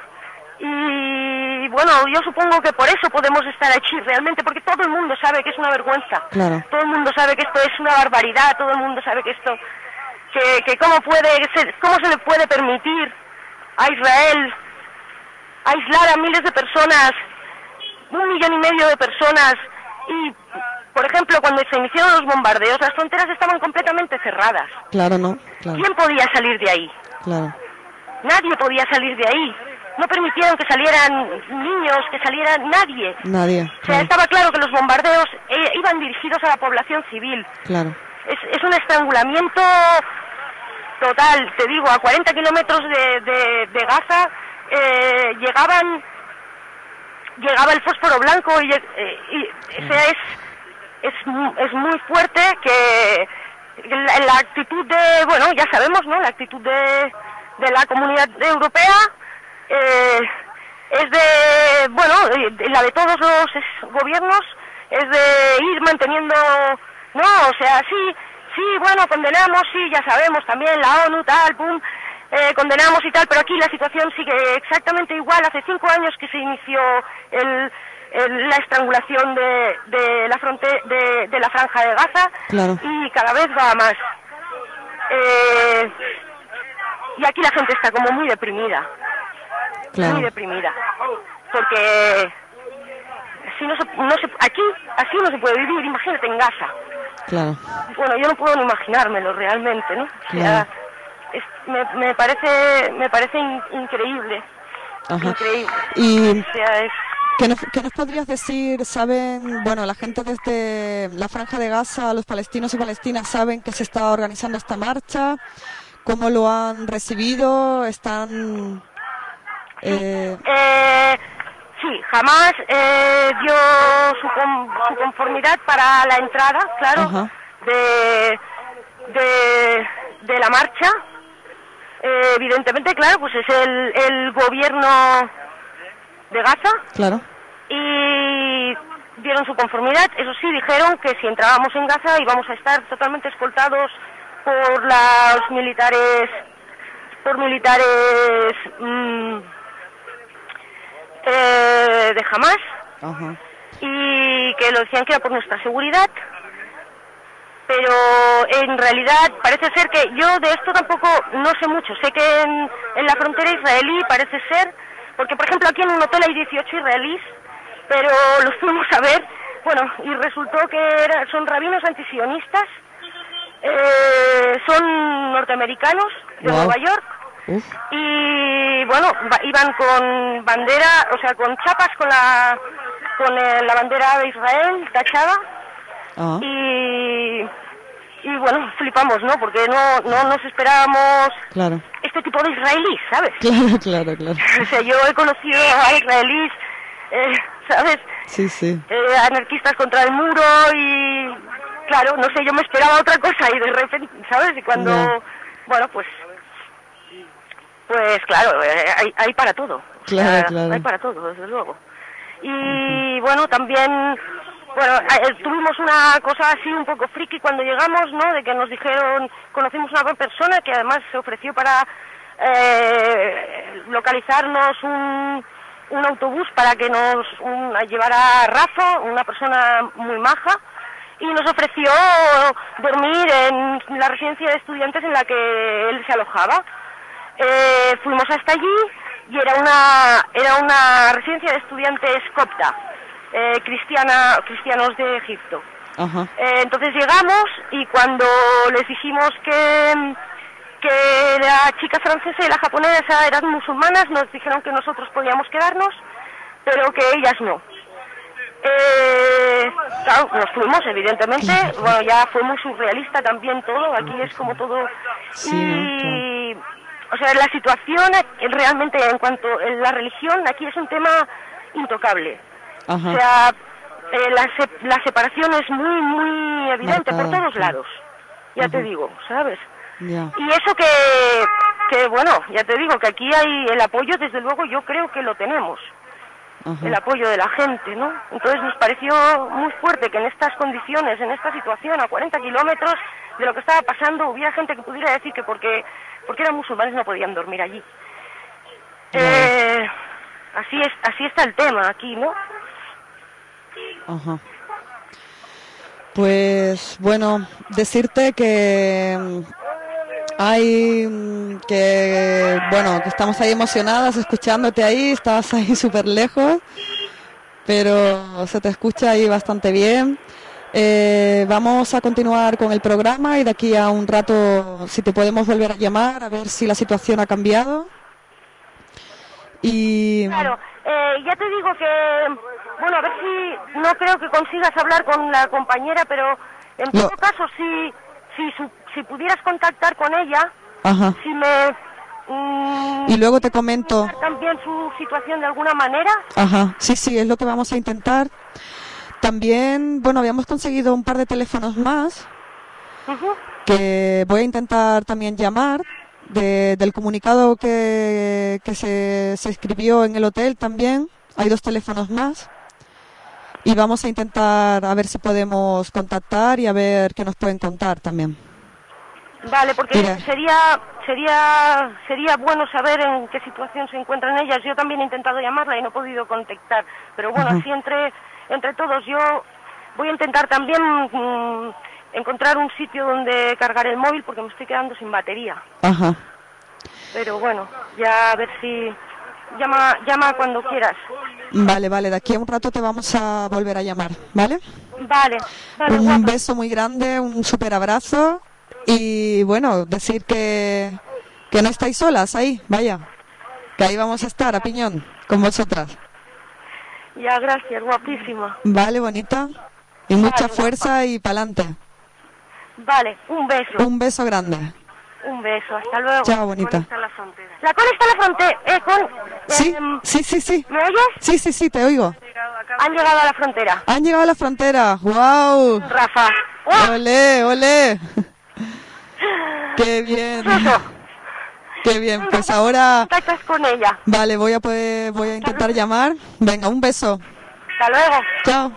S3: Y bueno, yo supongo que por eso podemos estar aquí realmente, porque todo el mundo sabe que es una vergüenza.
S1: Claro.
S3: Todo el mundo sabe que esto es una barbaridad, todo el mundo sabe que esto, que, que cómo puede ser, cómo se le puede permitir a Israel aislar a miles de personas, un millón y medio de personas, y por ejemplo cuando se iniciaron los bombardeos las fronteras estaban completamente cerradas.
S1: claro, ¿no? Claro,
S3: ¿Quién podía salir de ahí?
S1: claro,
S3: Nadie podía salir de ahí. No permitieron que salieran niños, que salieran nadie.
S1: nadie,
S3: O sea,
S1: claro,
S3: estaba claro que los bombardeos eh, iban dirigidos a la población civil.
S1: claro,
S3: Es, es un estrangulamiento total. Te digo, a cuarenta kilómetros de, de, de Gaza eh, llegaban llegaba el fósforo blanco y, eh, y ese es, es mu- es muy fuerte que la, la actitud de, bueno, ya sabemos, ¿no? La actitud de, de la Comunidad Europea eh, es de, bueno, de, la de todos los gobiernos, es de ir manteniendo, no, o sea, sí, sí, bueno, condenamos, sí, ya sabemos, también la ONU, tal, pum, eh, condenamos y tal, pero aquí la situación sigue exactamente igual. Hace cinco años que se inició el, el, la estrangulación de, de la fronte, de, de la franja de Gaza,
S1: claro.
S3: Y cada vez va a más. Eh, y aquí la gente está como muy deprimida,
S1: claro.
S3: muy deprimida, porque si no se, no se, aquí así no se puede vivir, imagínate en Gaza.
S1: Claro.
S3: Bueno, yo no puedo ni imaginármelo realmente, ¿no? O sea,
S1: claro.
S3: es, me, me parece, me parece in, increíble,
S1: Ajá.
S3: increíble.
S1: Y
S3: o sea, es...
S1: ¿qué nos, ¿qué nos podrías decir? Saben, bueno, la gente desde la Franja de Gaza, los palestinos y palestinas saben que se está organizando esta marcha. ¿Cómo lo han recibido? ¿Están...? Eh...
S3: Eh, sí, jamás eh, dio su, con, su conformidad para la entrada, claro, de, de, de la marcha. Eh, evidentemente, claro, pues es el, el gobierno de Gaza.
S1: Claro.
S3: Y dieron su conformidad. Eso sí, dijeron que si entrábamos en Gaza íbamos a estar totalmente escoltados por los militares, por militares mmm, eh, de Hamas.
S1: Ajá.
S3: Y que lo decían que era por nuestra seguridad. Pero en realidad parece ser que yo de esto tampoco no sé mucho. Sé que en, en la frontera israelí parece ser, porque por ejemplo aquí en un hotel hay dieciocho israelíes, pero los fuimos a ver, bueno, y resultó que era, son rabinos antisionistas, eh, son norteamericanos de
S1: wow.
S3: Nueva York.
S1: Uf.
S3: Y bueno, va, iban con bandera, o sea, con chapas con la con eh, la bandera de Israel tachada.
S1: Ah.
S3: Y, y bueno, flipamos, ¿no? Porque no, no nos esperábamos
S1: claro.
S3: este tipo de israelíes, ¿sabes?
S1: Claro, claro, claro.
S3: O sea, yo he conocido a israelíes, eh, ¿sabes?
S1: Sí, sí.
S3: Eh, anarquistas contra el muro y, claro, no sé, yo me esperaba otra cosa y de repente, ¿sabes? Y cuando, no. bueno, pues, pues claro, eh, hay, hay para todo.
S1: Claro,
S3: o sea,
S1: claro.
S3: Hay para todo, desde luego. Y uh-huh. bueno, también... Bueno, eh, tuvimos una cosa así un poco friki cuando llegamos, ¿no? De que nos dijeron, conocimos una persona que además se ofreció para eh, localizarnos un, un autobús para que nos un, llevara a Rafa, una persona muy maja, y nos ofreció dormir en la residencia de estudiantes en la que él se alojaba. Eh, fuimos hasta allí y era una, era una residencia de estudiantes copta. Eh, cristiana, cristianos de Egipto.
S1: Ajá.
S3: Eh, entonces llegamos y cuando les dijimos que, que la chica francesa y la japonesa eran musulmanas, nos dijeron que nosotros podíamos quedarnos, pero que ellas no. Eh, claro, nos fuimos, evidentemente. Claro. Bueno, ya fue muy surrealista también todo, aquí es como todo...
S1: Sí,
S3: y, claro. O sea, la situación realmente en cuanto a la religión, aquí es un tema intocable.
S1: Ajá.
S3: O sea, eh, la, se la separación es muy, muy evidente Marcada, por todos sí. lados, ya Ajá. te digo, ¿sabes?
S1: Yeah.
S3: Y eso que, que, bueno, ya te digo, que aquí hay el apoyo, desde luego yo creo que lo tenemos, Ajá. el apoyo de la gente, ¿no? Entonces nos pareció muy fuerte que en estas condiciones, en esta situación, a cuarenta kilómetros de lo que estaba pasando, hubiera gente que pudiera decir que porque, porque eran musulmanes no podían dormir allí. Yeah. Eh, así, es, así está el tema aquí, ¿no?
S1: Ajá. Pues bueno, decirte que hay que bueno que estamos ahí emocionadas escuchándote ahí, estás ahí súper lejos, pero se te escucha ahí bastante bien. Eh, vamos a continuar con el programa y de aquí a un rato si te podemos volver a llamar a ver si la situación ha cambiado. Y
S3: claro, eh, ya te digo que bueno, a ver si no creo que consigas hablar con la compañera, pero en todo no. caso, si si, su, si pudieras contactar con ella,
S1: Ajá.
S3: si me... Mmm,
S1: y luego te comento...
S3: también su situación de alguna manera.
S1: Ajá, sí, sí, es lo que vamos a intentar. También, bueno, habíamos conseguido un par de teléfonos más, uh-huh. que voy a intentar también llamar, de- del comunicado que, que se, se escribió en el hotel también. Hay dos teléfonos más. Y vamos a intentar a ver si podemos contactar y a ver qué nos pueden contar también.
S3: Vale, porque
S1: Mira.
S3: sería sería sería bueno saber en qué situación se encuentran ellas. Yo también he intentado llamarla y no he podido contactar. Pero bueno,
S1: Ajá.
S3: así entre, entre todos yo voy a intentar también mm, encontrar un sitio donde cargar el móvil porque me estoy quedando sin batería.
S1: Ajá.
S3: Pero bueno, ya a ver si... Llama, llama cuando quieras.
S1: Vale, vale, de aquí a un rato te vamos a volver a llamar, ¿vale?
S3: Vale, vale,
S1: Un
S3: guapa.
S1: beso muy grande, un súper abrazo y bueno, decir que, que no estáis solas ahí, vaya, que ahí vamos a estar a piñón con vosotras.
S3: Ya, gracias, guapísima.
S1: Vale, bonita, y mucha
S3: Vale,
S1: fuerza y pa'lante.
S3: Vale, un beso.
S1: Un beso grande.
S3: Un beso, hasta luego.
S1: Chao, bonita.
S3: La Cone está a la frontera. Eh, con,
S1: Sí,
S3: em,
S1: sí, sí, sí.
S3: ¿Me oyes?
S1: Sí, sí, sí, te oigo.
S3: Han llegado a la frontera.
S1: Han llegado a la frontera. ¡Wow!
S3: Rafa. ¡Oh!
S1: ¡Olé, olé! ¡Qué bien!
S3: Eso.
S1: ¡Qué bien! Pues ahora...
S3: Contactas con ella.
S1: Vale, voy a poder, voy a intentar llamar. Venga, un beso.
S3: Hasta luego.
S1: Chao.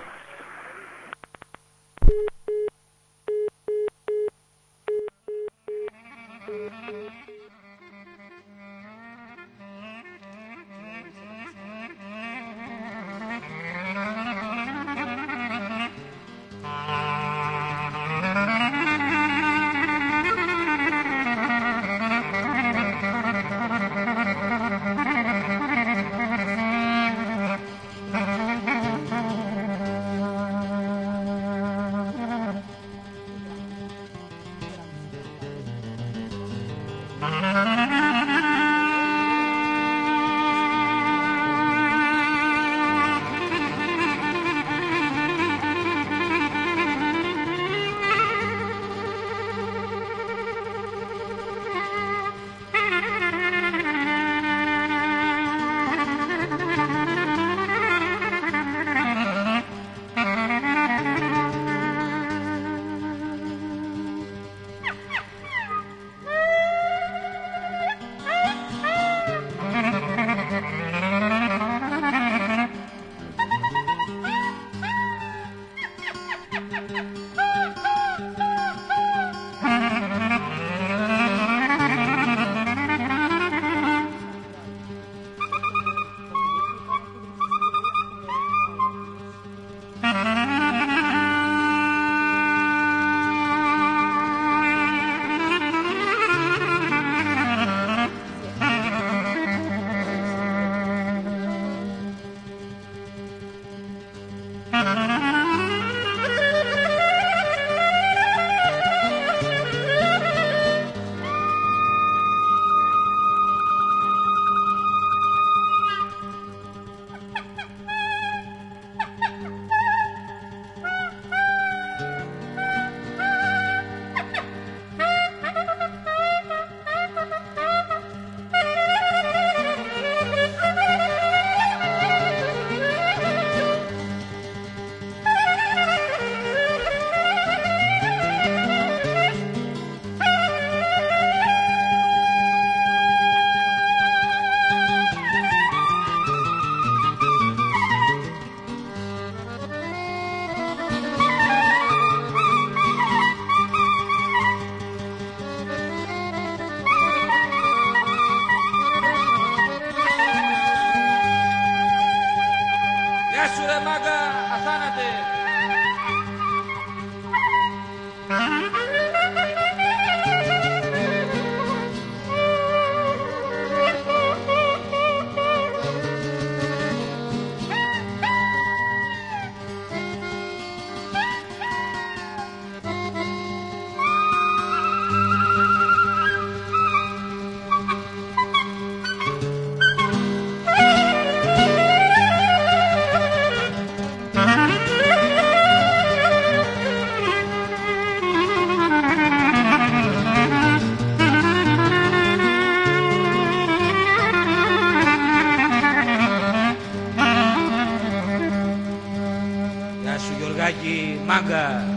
S4: Manga.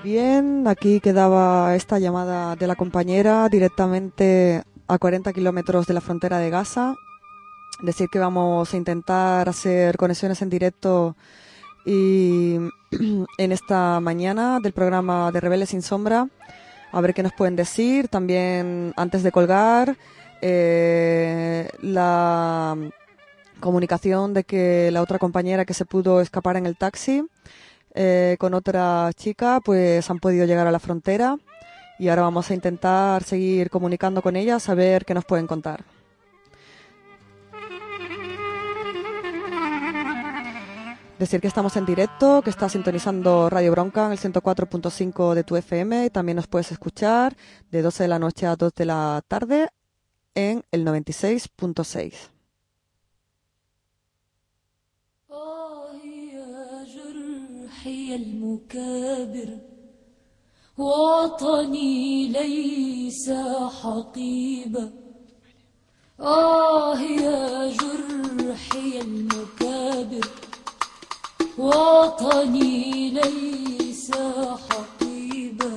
S1: Bien, aquí quedaba esta llamada de la compañera directamente a cuarenta kilómetros de la frontera de Gaza. Decir que vamos a intentar hacer conexiones en directo y en esta mañana del programa de Rebeldes sin Sombra, a ver qué nos pueden decir. También, antes de colgar, eh, la comunicación de que la otra compañera que se pudo escapar en el taxi eh, con otra chica, pues han podido llegar a la frontera y ahora vamos a intentar seguir comunicando con ellas a ver qué nos pueden contar. Decir que estamos en directo, que está sintonizando Radio Bronca en el ciento cuatro punto cinco de tu F M. Y también nos puedes escuchar de doce de la noche a dos de la tarde en el noventa y seis punto seis.
S5: وطني ليس حقيبا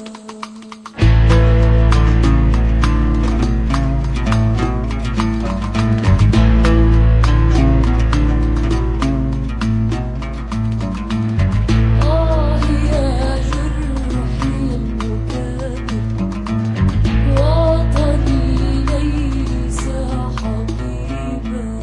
S5: آه يا جرحي المكابر وطني ليس حقيبا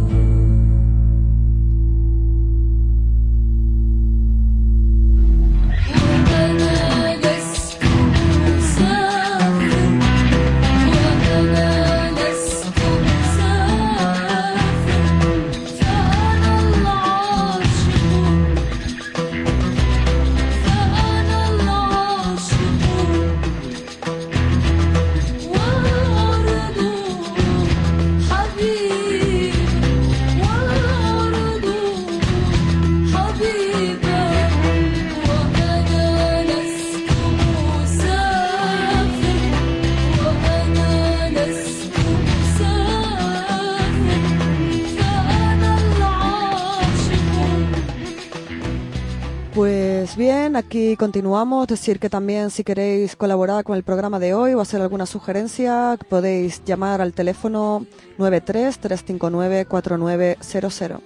S1: Pues bien, aquí continuamos. Decir que también, si queréis colaborar con el programa de hoy o hacer alguna sugerencia, podéis llamar al teléfono nueve tres, tres cinco nueve, cuatro nueve cero cero.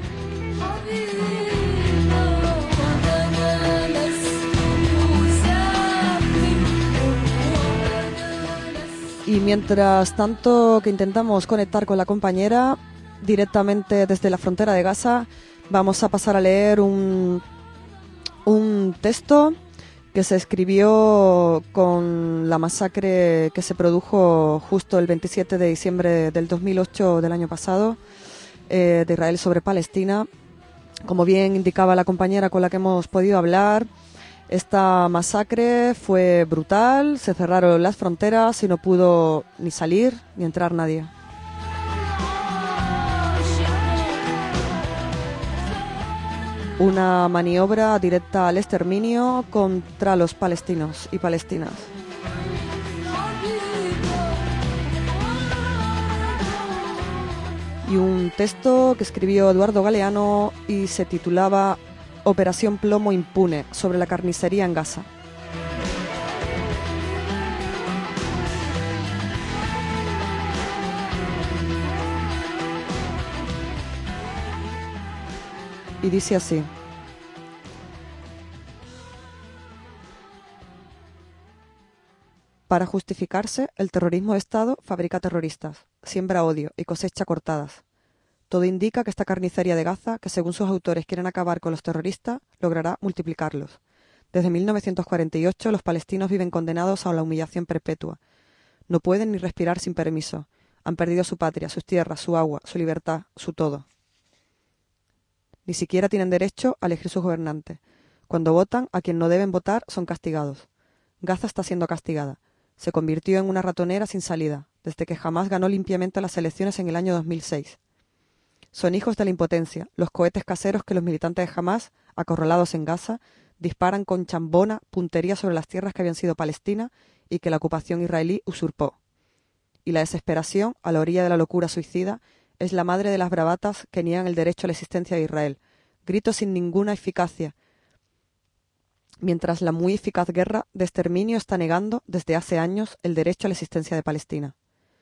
S1: Y mientras tanto que intentamos conectar con la compañera directamente desde la frontera de Gaza, vamos a pasar a leer un un texto que se escribió con la masacre que se produjo justo el veintisiete de diciembre del dos mil ocho del año pasado, eh, de Israel sobre Palestina. Como bien indicaba la compañera con la que hemos podido hablar, esta masacre fue brutal, se cerraron las fronteras y no pudo ni salir ni entrar nadie. Una maniobra directa al exterminio contra los palestinos y palestinas. Y un texto que escribió Eduardo Galeano y se titulaba Operación Plomo Impune, sobre la carnicería en Gaza. Y dice así: para justificarse, el terrorismo de Estado fabrica terroristas, siembra odio y cosecha cortadas. Todo indica que esta carnicería de Gaza, que según sus autores quieren acabar con los terroristas, logrará multiplicarlos. Desde mil novecientos cuarenta y ocho los palestinos viven condenados a la humillación perpetua. No pueden ni respirar sin permiso. Han perdido su patria, sus tierras, su agua, su libertad, su todo. Ni siquiera tienen derecho a elegir sus gobernantes. Cuando votan, a quien no deben votar son castigados. Gaza está siendo castigada. Se convirtió en una ratonera sin salida, desde que Hamás ganó limpiamente las elecciones en el año dos mil seis. Son hijos de la impotencia, los cohetes caseros que los militantes de Hamás, acorralados en Gaza, disparan con chambona, puntería sobre las tierras que habían sido palestinas y que la ocupación israelí usurpó. Y la desesperación, a la orilla de la locura suicida, es la madre de las bravatas que niegan el derecho a la existencia de Israel. Gritos sin ninguna eficacia, mientras la muy eficaz guerra de exterminio está negando desde hace años el derecho a la existencia de Palestina.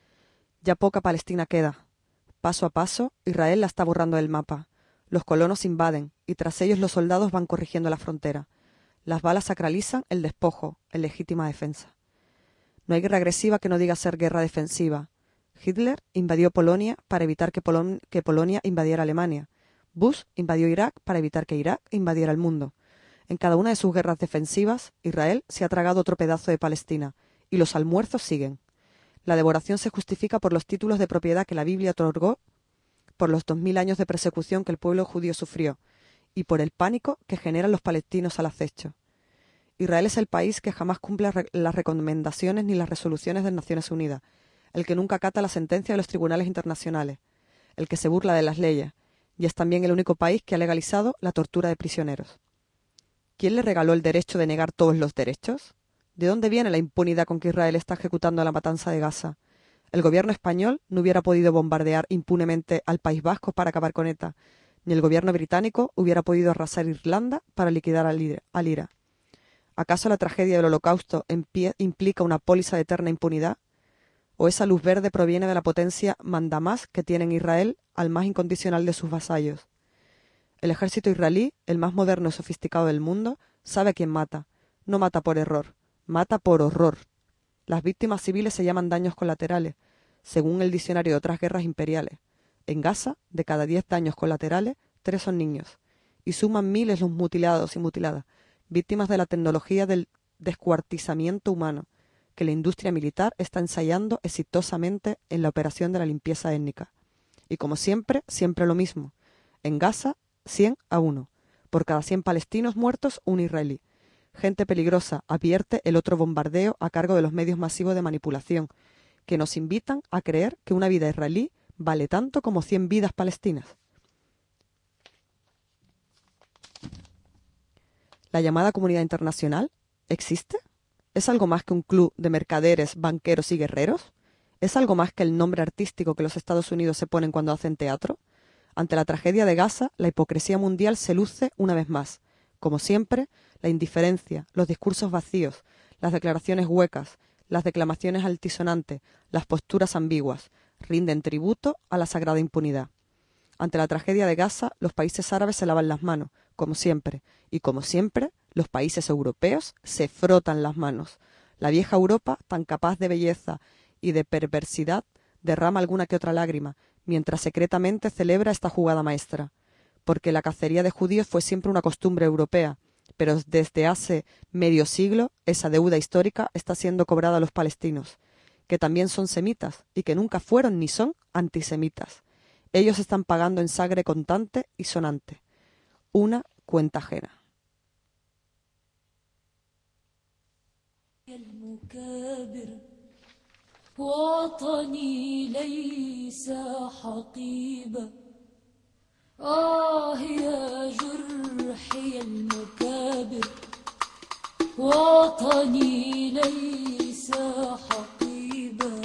S1: Ya poca Palestina queda. Paso a paso, Israel la está borrando del mapa. Los colonos invaden, y tras ellos los soldados van corrigiendo la frontera. Las balas sacralizan el despojo, en legítima defensa. No hay guerra agresiva que no diga ser guerra defensiva. Hitler invadió Polonia para evitar que, Polon- que Polonia invadiera Alemania. Bush invadió Irak para evitar que Irak invadiera el mundo. En cada una de sus guerras defensivas, Israel se ha tragado otro pedazo de Palestina, y los almuerzos siguen. La devoración se justifica por los títulos de propiedad que la Biblia otorgó, por los dos mil años de persecución que el pueblo judío sufrió, y por el pánico que generan los palestinos al acecho. Israel es el país que jamás cumple re- las recomendaciones ni las resoluciones de Naciones Unidas, el que nunca acata la sentencia de los tribunales internacionales, el que se burla de las leyes, y es también el único país que ha legalizado la tortura de prisioneros. ¿Quién le regaló el derecho de negar todos los derechos? ¿De dónde viene la impunidad con que Israel está ejecutando la matanza de Gaza? El gobierno español no hubiera podido bombardear impunemente al País Vasco para acabar con ETA, ni el gobierno británico hubiera podido arrasar Irlanda para liquidar al IRA. Al IRA. ¿Acaso la tragedia del Holocausto empie- implica una póliza de eterna impunidad? ¿O esa luz verde proviene de la potencia mandamás que tiene en Israel al más incondicional de sus vasallos? El ejército israelí, el más moderno y sofisticado del mundo, sabe quién mata. No mata por error, mata por horror. Las víctimas civiles se llaman daños colaterales, según el diccionario de otras guerras imperiales. En Gaza, de cada diez daños colaterales, tres son niños, y suman miles los mutilados y mutiladas, víctimas de la tecnología del descuartizamiento humano, que la industria militar está ensayando exitosamente en la operación de la limpieza étnica. Y como siempre, siempre lo mismo. En Gaza, cien a uno. Por cada cien palestinos muertos, un israelí. Gente peligrosa, advierte el otro bombardeo a cargo de los medios masivos de manipulación, que nos invitan a creer que una vida israelí vale tanto como cien vidas palestinas. ¿La llamada comunidad internacional existe? ¿Es algo más que un club de mercaderes, banqueros y guerreros? ¿Es algo más que el nombre artístico que los Estados Unidos se ponen cuando hacen teatro? Ante la tragedia de Gaza, la hipocresía mundial se luce una vez más. Como siempre, la indiferencia, los discursos vacíos, las declaraciones huecas, las declamaciones altisonantes, las posturas ambiguas, rinden tributo a la sagrada impunidad. Ante la tragedia de Gaza, los países árabes se lavan las manos, como siempre, y como siempre, los países europeos se frotan las manos. La vieja Europa, tan capaz de belleza y de perversidad, derrama alguna que otra lágrima, mientras secretamente celebra esta jugada maestra. Porque la cacería de judíos fue siempre una costumbre europea, pero desde hace medio siglo esa deuda histórica está siendo cobrada a los palestinos, que también son semitas y que nunca fueron ni son antisemitas. Ellos están pagando en sangre contante y sonante. Una cuenta ajena.
S5: المكابر وطني ليس حقيبة آه يا جرحي المكابر وطني ليس حقيبة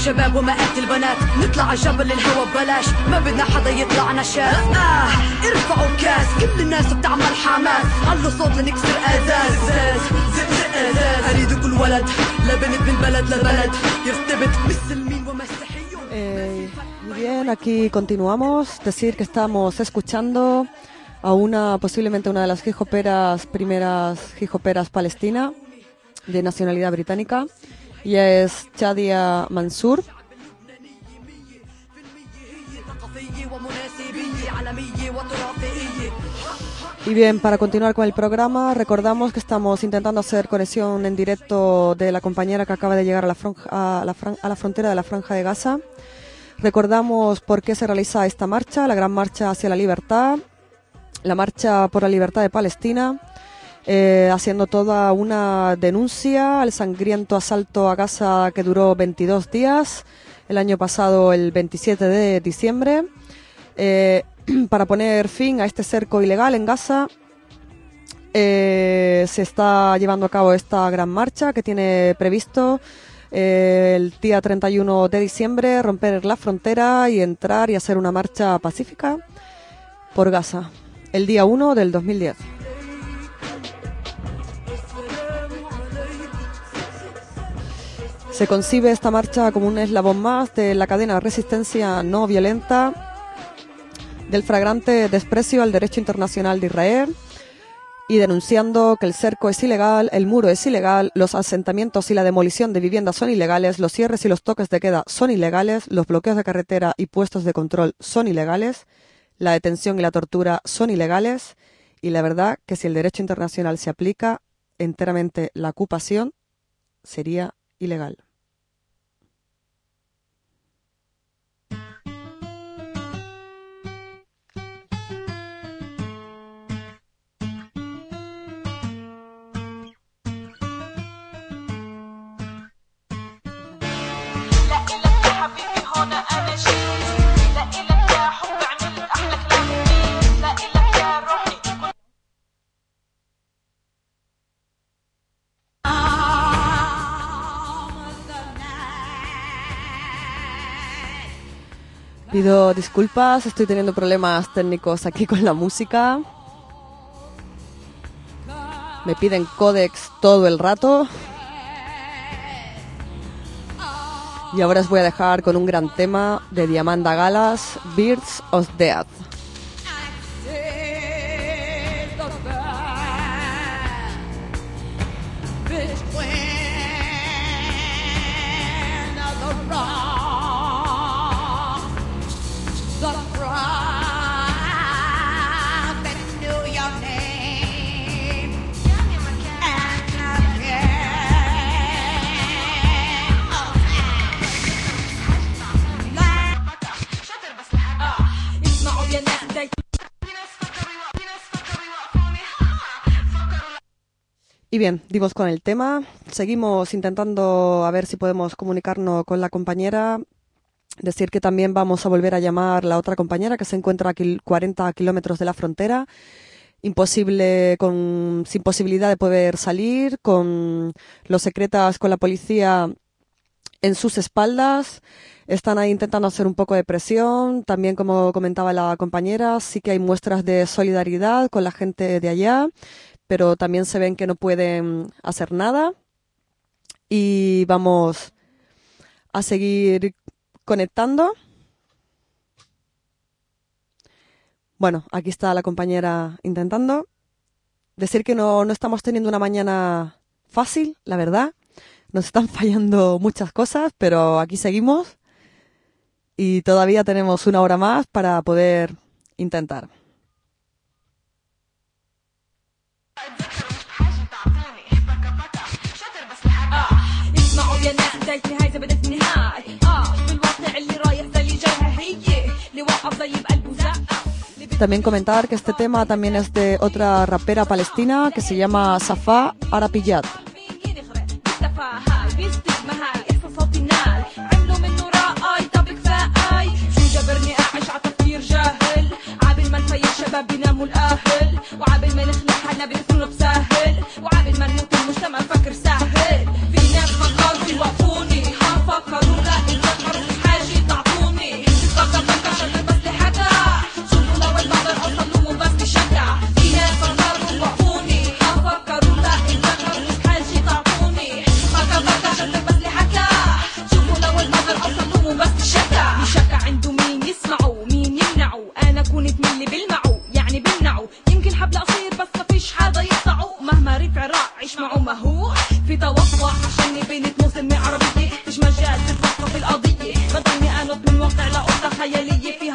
S6: الشباب ومئات البنات نطلع على جبل الهوا ببلاش ما بدنا حدا يطلع نشاف آه ارفعوا كاس كل الناس بتعمل حماس علوا صوت لنكسر آذان زاز زق زق آذان أريد كل ولد لبنت من بلد لبلد يرتبط بالسلمين ومستحيون.
S1: Eh, muy bien, aquí continuamos. Decir que estamos escuchando a una, posiblemente una de las hip hoperas, primeras hip hoperas palestina de nacionalidad británica. Ella es Shadia Mansour. Y bien, para continuar con el programa, recordamos que estamos intentando hacer conexión en directo de la compañera que acaba de llegar a la, franja, a la, fran, a la frontera de la Franja de Gaza. Recordamos por qué se realiza esta marcha, la gran marcha hacia la libertad, la marcha por la libertad de Palestina, eh, haciendo toda una denuncia al sangriento asalto a Gaza que duró veintidós días, el año pasado el veintisiete de diciembre, eh, para poner fin a este cerco ilegal en Gaza. Eh, se está llevando a cabo esta gran marcha que tiene previsto eh, el día treinta y uno de diciembre romper la frontera y entrar y hacer una marcha pacífica por Gaza, el día uno del dos mil diez. Se concibe esta marcha como un eslabón más de la cadena de resistencia no violenta del flagrante desprecio al derecho internacional de Israel y denunciando que el cerco es ilegal, el muro es ilegal, los asentamientos y la demolición de viviendas son ilegales, los cierres y los toques de queda son ilegales, los bloqueos de carretera y puestos de control son ilegales, la detención y la tortura son ilegales y la verdad que si el derecho internacional se aplica enteramente, la ocupación sería ilegal. Pido disculpas, estoy teniendo problemas técnicos aquí con la música. Me piden códex todo el rato. Y ahora os voy a dejar con un gran tema de Diamanda Galas, Birds of Death. Y bien, dimos con el tema. Seguimos intentando a ver si podemos comunicarnos con la compañera. Decir que también vamos a volver a llamar a la otra compañera que se encuentra a cuarenta kilómetros de la frontera. Imposible, con, sin posibilidad de poder salir, con los secretas, con la policía en sus espaldas. Están ahí intentando hacer un poco de presión. También, como comentaba la compañera, sí que hay muestras de solidaridad con la gente de allá, pero también se ven que no pueden hacer nada. Y vamos a seguir conectando. Bueno, aquí está la compañera intentando. Decir que no, no estamos teniendo una mañana fácil, la verdad. Nos están fallando muchas cosas, pero aquí seguimos. Y todavía tenemos una hora más para poder intentar. También comentar que este tema también es de otra rapera palestina que se llama Safa Arapiyat.
S7: الشباب بيناموا الأهل وعابل ما نخلق حالنا بنفرنا بسهل وعابل ما نموت المجتمع فكر سهل في ناس مقاصد وقفوني هفكروا لا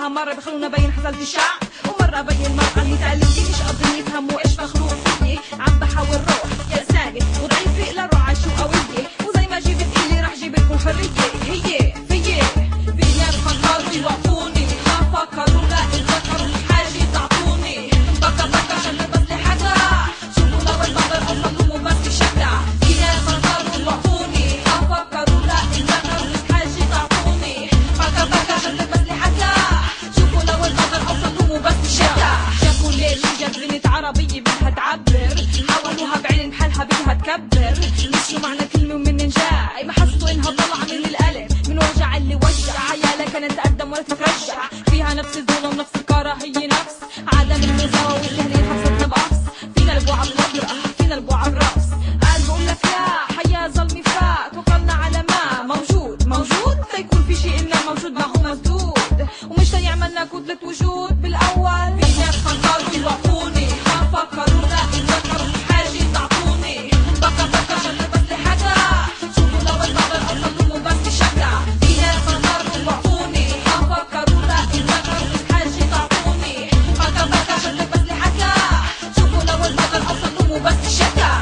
S7: فيها مرة بيخلونا بين حزلت الشعب ومرة بين المرأة المثالية مش قادرين يفهموا ايش مخلوق فيي عم بحاول روح يا ساقط وضعيفة للرعى شو قوية وزي ما جبت إلي رح جيب لكم حرية هي فيي في ناس فكروا يوقفوني ما فكروا لا اتذكروا حاجة تعطوني بكا بكا عشان بس لي حاجة شوفوا لو البقر أو مظلوم بس يشجع في ناس فكروا يوقفوني ما فكروا لا اتذكروا حاجة تعطوني بكا بكا عشان بس لي حاجة شوفوا لو البقر أو مظلوم بس يشجع شافوا ليش جت بنت عربية بدها تعبر حاولوها بعلم بحالها بدها تكبر مش شو معنى كلمة ومن جاي ما حسوا انها طلع من القلب من وجع اللي وجع عيالها كانت تقدم ولا تترجع فيها نفس الظلم نفس الكراهية نفس عدم المساواة والجهلية حبستنا بقص فينا البوع على الوجع فينا البوع على الراس قال بقول لك يا حياة ظلمي فات وقلنا على ما موجود موجود تيكون في شيء إلا موجود ما هو مسدود ومش تيعملنا كتلة وجود بالأول في ناس فكروا يوقفوني ما فكروا لا اتذكروا حاجة تعطوني بكا بكا عشان بس لي حاجة شوفوا لو البقر أو مظلوم بس يشجع في ناس فكروا يوقفوني ما فكروا لا اتذكروا حاجة تعطوني بكا بكا عشان بس لي حاجة شوفوا لو البقر أو مظلوم بس يشجع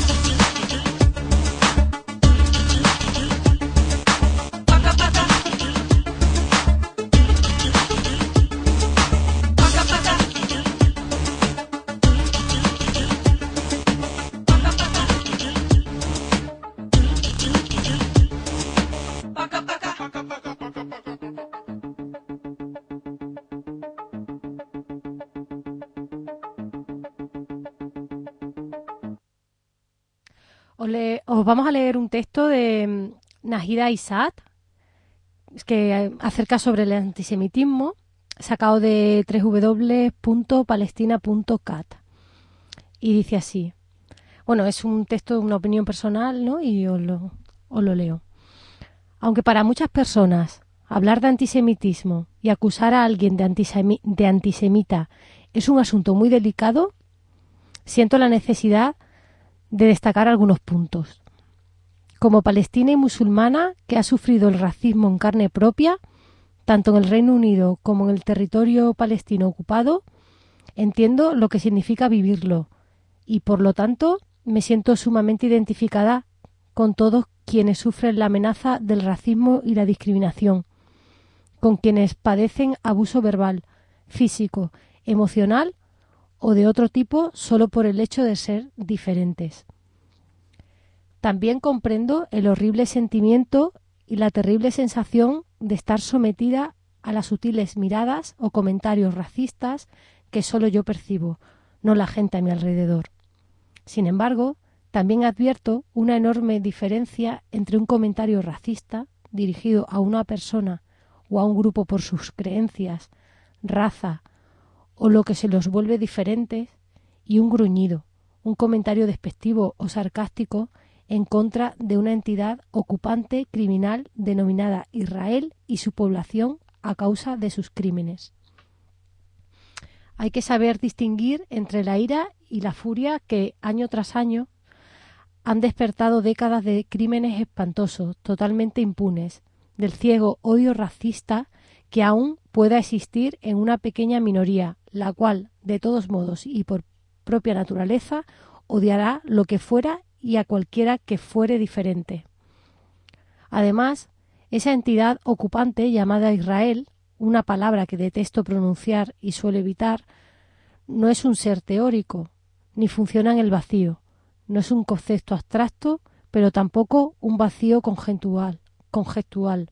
S7: بكا بكا
S8: Os, le- os vamos a leer un texto de mm, Nahida Isat que eh, acerca sobre el antisemitismo, sacado de doble u doble u doble u punto palestina punto cat. Y dice así. Bueno, es un texto de una opinión personal, ¿no? Y os lo, os lo leo. Aunque para muchas personas hablar de antisemitismo y acusar a alguien de, antisemi- de antisemita es un asunto muy delicado, siento la necesidad de destacar algunos puntos. Como palestina y musulmana que ha sufrido el racismo en carne propia, tanto en el Reino Unido como en el territorio palestino ocupado, entiendo lo que significa vivirlo y, por lo tanto, me siento sumamente identificada con todos quienes sufren la amenaza del racismo y la discriminación, con quienes padecen abuso verbal, físico, emocional o de otro tipo solo por el hecho de ser diferentes. También comprendo el horrible sentimiento y la terrible sensación de estar sometida a las sutiles miradas o comentarios racistas que solo yo percibo, no la gente a mi alrededor. Sin embargo, también advierto una enorme diferencia entre un comentario racista dirigido a una persona o a un grupo por sus creencias, raza o lo que se los vuelve diferentes y un gruñido, un comentario despectivo o sarcástico en contra de una entidad ocupante criminal denominada Israel y su población a causa de sus crímenes. Hay que saber distinguir entre la ira y la furia que, año tras año, han despertado décadas de crímenes espantosos, totalmente impunes, del ciego odio racista que aún pueda existir en una pequeña minoría, la cual, de todos modos y por propia naturaleza, odiará lo que fuera y a cualquiera que fuere diferente. Además, esa entidad ocupante llamada Israel, una palabra que detesto pronunciar y suelo evitar, no es un ser teórico, ni funciona en el vacío, no es un concepto abstracto, pero tampoco un vacío conjetural. conjetural.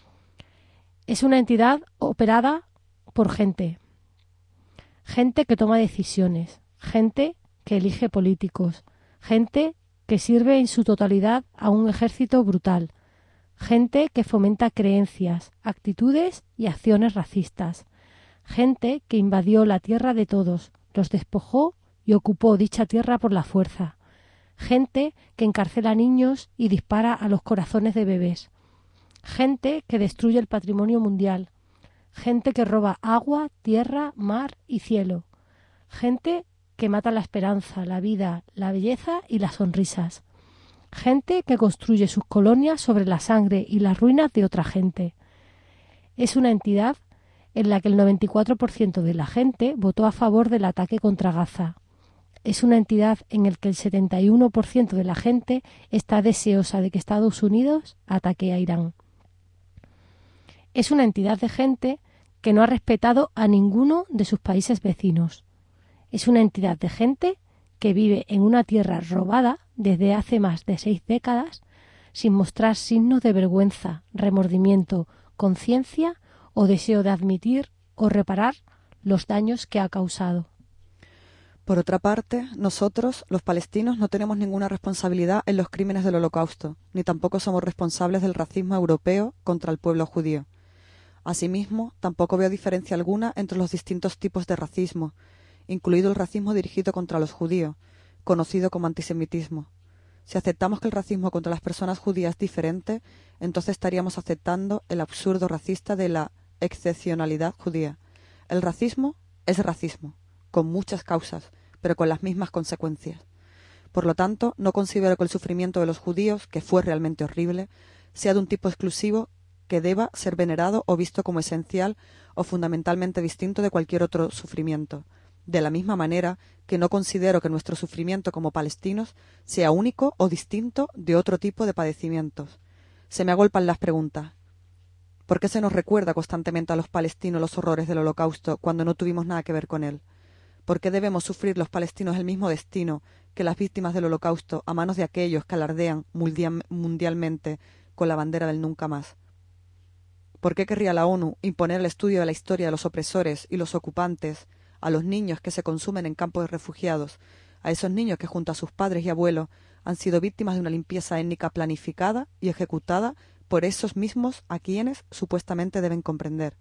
S8: Es una entidad operada por gente, gente que toma decisiones, gente que elige políticos, gente que sirve en su totalidad a un ejército brutal, gente que fomenta creencias, actitudes y acciones racistas, gente que invadió la tierra de todos, los despojó y ocupó dicha tierra por la fuerza, gente que encarcela niños y dispara a los corazones de bebés, gente que destruye el patrimonio mundial, gente que roba agua, tierra, mar y cielo, gente que mata la esperanza, la vida, la belleza y las sonrisas, gente que construye sus colonias sobre la sangre y las ruinas de otra gente. Es una entidad en la que el noventa y cuatro por ciento de la gente votó a favor del ataque contra Gaza. Es una entidad en la que el setenta y uno por ciento de la gente está deseosa de que Estados Unidos ataque a Irán. Es una entidad de gente que no ha respetado a ninguno de sus países vecinos. Es una entidad de gente que vive en una tierra robada desde hace más de seis décadas sin mostrar signos de vergüenza, remordimiento, conciencia o deseo de admitir o reparar los daños que ha causado.
S1: Por otra parte, nosotros, los palestinos, no tenemos ninguna responsabilidad en los crímenes del Holocausto, ni tampoco somos responsables del racismo europeo contra el pueblo judío. Asimismo, tampoco veo diferencia alguna entre los distintos tipos de racismo, incluido el racismo dirigido contra los judíos, conocido como antisemitismo. Si aceptamos que el racismo contra las personas judías es diferente, entonces estaríamos aceptando el absurdo racista de la excepcionalidad judía. El racismo es racismo, con muchas causas, pero con las mismas consecuencias. Por lo tanto, no considero que el sufrimiento de los judíos, que fue realmente horrible, sea de un tipo exclusivo que deba ser venerado o visto como esencial o fundamentalmente distinto de cualquier otro sufrimiento. De la misma manera que no considero que nuestro sufrimiento como palestinos sea único o distinto de otro tipo de padecimientos. Se me agolpan las preguntas. ¿Por qué se nos recuerda constantemente a los palestinos los horrores del Holocausto cuando no tuvimos nada que ver con él? ¿Por qué debemos sufrir los palestinos el mismo destino que las víctimas del Holocausto a manos de aquellos que alardean mundialmente con la bandera del nunca más? ¿Por qué querría la ONU imponer el estudio de la historia de los opresores y los ocupantes a los niños que se consumen en campos de refugiados, a esos niños que junto a sus padres y abuelos han sido víctimas de una limpieza étnica planificada y ejecutada por esos mismos a quienes supuestamente deben comprender?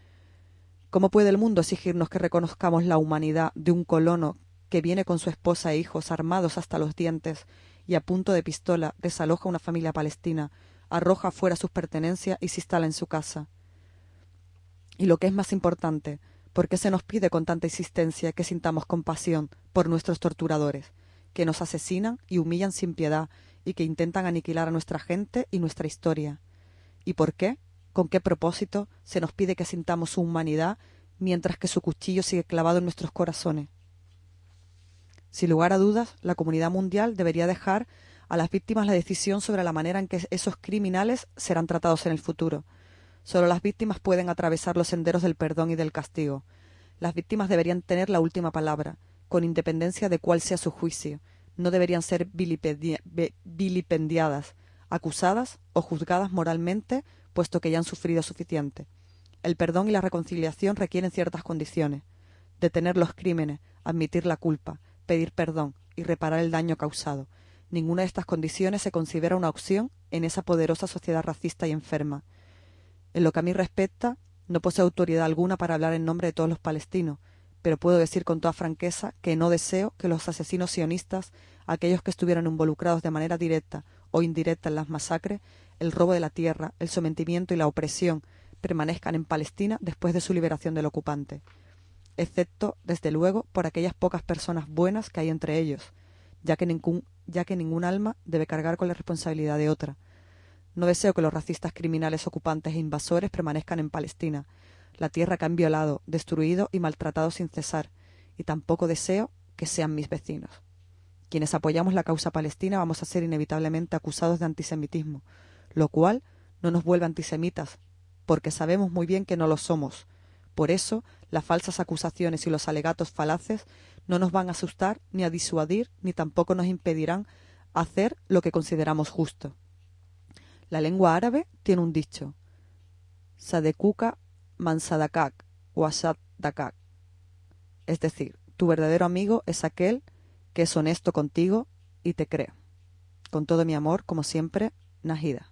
S1: ¿Cómo puede el mundo exigirnos que reconozcamos la humanidad de un colono que viene con su esposa e hijos armados hasta los dientes y a punto de pistola desaloja una familia palestina, arroja fuera sus pertenencias y se instala en su casa? Y lo que es más importante, ¿por qué se nos pide con tanta insistencia que sintamos compasión por nuestros torturadores, que nos asesinan y humillan sin piedad y que intentan aniquilar a nuestra gente y nuestra historia? ¿Y por qué, con qué propósito, se nos pide que sintamos su humanidad mientras que su cuchillo sigue clavado en nuestros corazones? Sin lugar a dudas, la comunidad mundial debería dejar a las víctimas la decisión sobre la manera en que esos criminales serán tratados en el futuro. Solo las víctimas pueden atravesar los senderos del perdón y del castigo. Las víctimas deberían tener la última palabra, con independencia de cuál sea su juicio. No deberían ser vilipendi- vilipendiadas, acusadas o juzgadas moralmente, puesto que ya han sufrido suficiente. El perdón y la reconciliación requieren ciertas condiciones: detener los crímenes, admitir la culpa, pedir perdón y reparar el daño causado. Ninguna de estas condiciones se considera una opción en esa poderosa sociedad racista y enferma. En lo que a mí respecta, no poseo autoridad alguna para hablar en nombre de todos los palestinos, pero puedo decir con toda franqueza que no deseo que los asesinos sionistas, aquellos que estuvieron involucrados de manera directa o indirecta en las masacres, el robo de la tierra, el sometimiento y la opresión, permanezcan en Palestina después de su liberación del ocupante, excepto, desde luego, por aquellas pocas personas buenas que hay entre ellos, ya que ningún, ya que ningún alma debe cargar con la responsabilidad de otra. No deseo que los racistas criminales ocupantes e invasores permanezcan en Palestina, la tierra que han violado, destruido y maltratado sin cesar, y tampoco deseo que sean mis vecinos. Quienes apoyamos la causa palestina vamos a ser inevitablemente acusados de antisemitismo, lo cual no nos vuelve antisemitas, porque sabemos muy bien que no lo somos. Por eso, las falsas acusaciones y los alegatos falaces no nos van a asustar ni a disuadir, ni tampoco nos impedirán hacer lo que consideramos justo. La lengua árabe tiene un dicho: Sadekuka mansadakak wasadakak. Es decir, tu verdadero amigo es aquel que es honesto contigo y te cree. Con todo mi amor, como siempre, Nahida.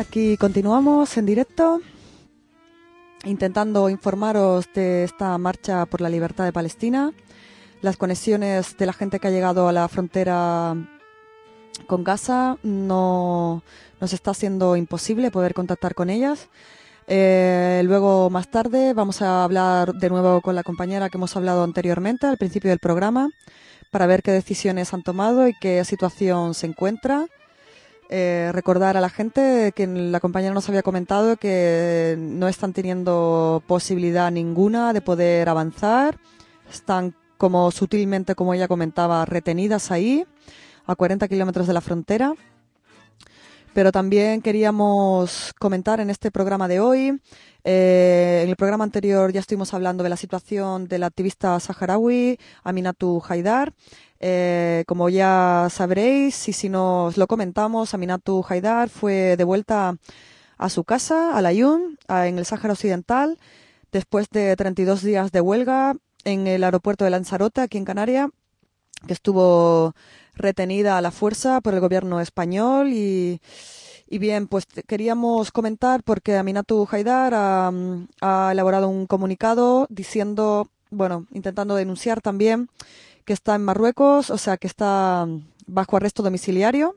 S1: aquí continuamos en directo, intentando informaros de esta marcha por la libertad de Palestina, las conexiones de la gente que ha llegado a la frontera con Gaza. No nos está siendo imposible poder contactar con ellas. Eh, luego, más tarde, vamos a hablar de nuevo con la compañera que hemos hablado anteriormente al principio del programa para ver qué decisiones han tomado y qué situación se encuentra. Eh, recordar a la gente que la compañera nos había comentado que no están teniendo posibilidad ninguna de poder avanzar. Están, como sutilmente, como ella comentaba, retenidas ahí, a cuarenta kilómetros de la frontera. Pero también queríamos comentar en este programa de hoy, eh, en el programa anterior ya estuvimos hablando de la situación del activista saharaui Aminatou Haidar. Eh, como ya sabréis, y si no os lo comentamos, Aminatou Haidar fue devuelta a su casa, a Layún, en el Sáhara Occidental, después de treinta y dos días de huelga en el aeropuerto de Lanzarote, aquí en Canarias, que estuvo retenida a la fuerza por el gobierno español. Y, y bien, pues queríamos comentar porque Aminatou Haidar ha, ha elaborado un comunicado diciendo, bueno, intentando denunciar también que está en Marruecos, o sea, que está bajo arresto domiciliario.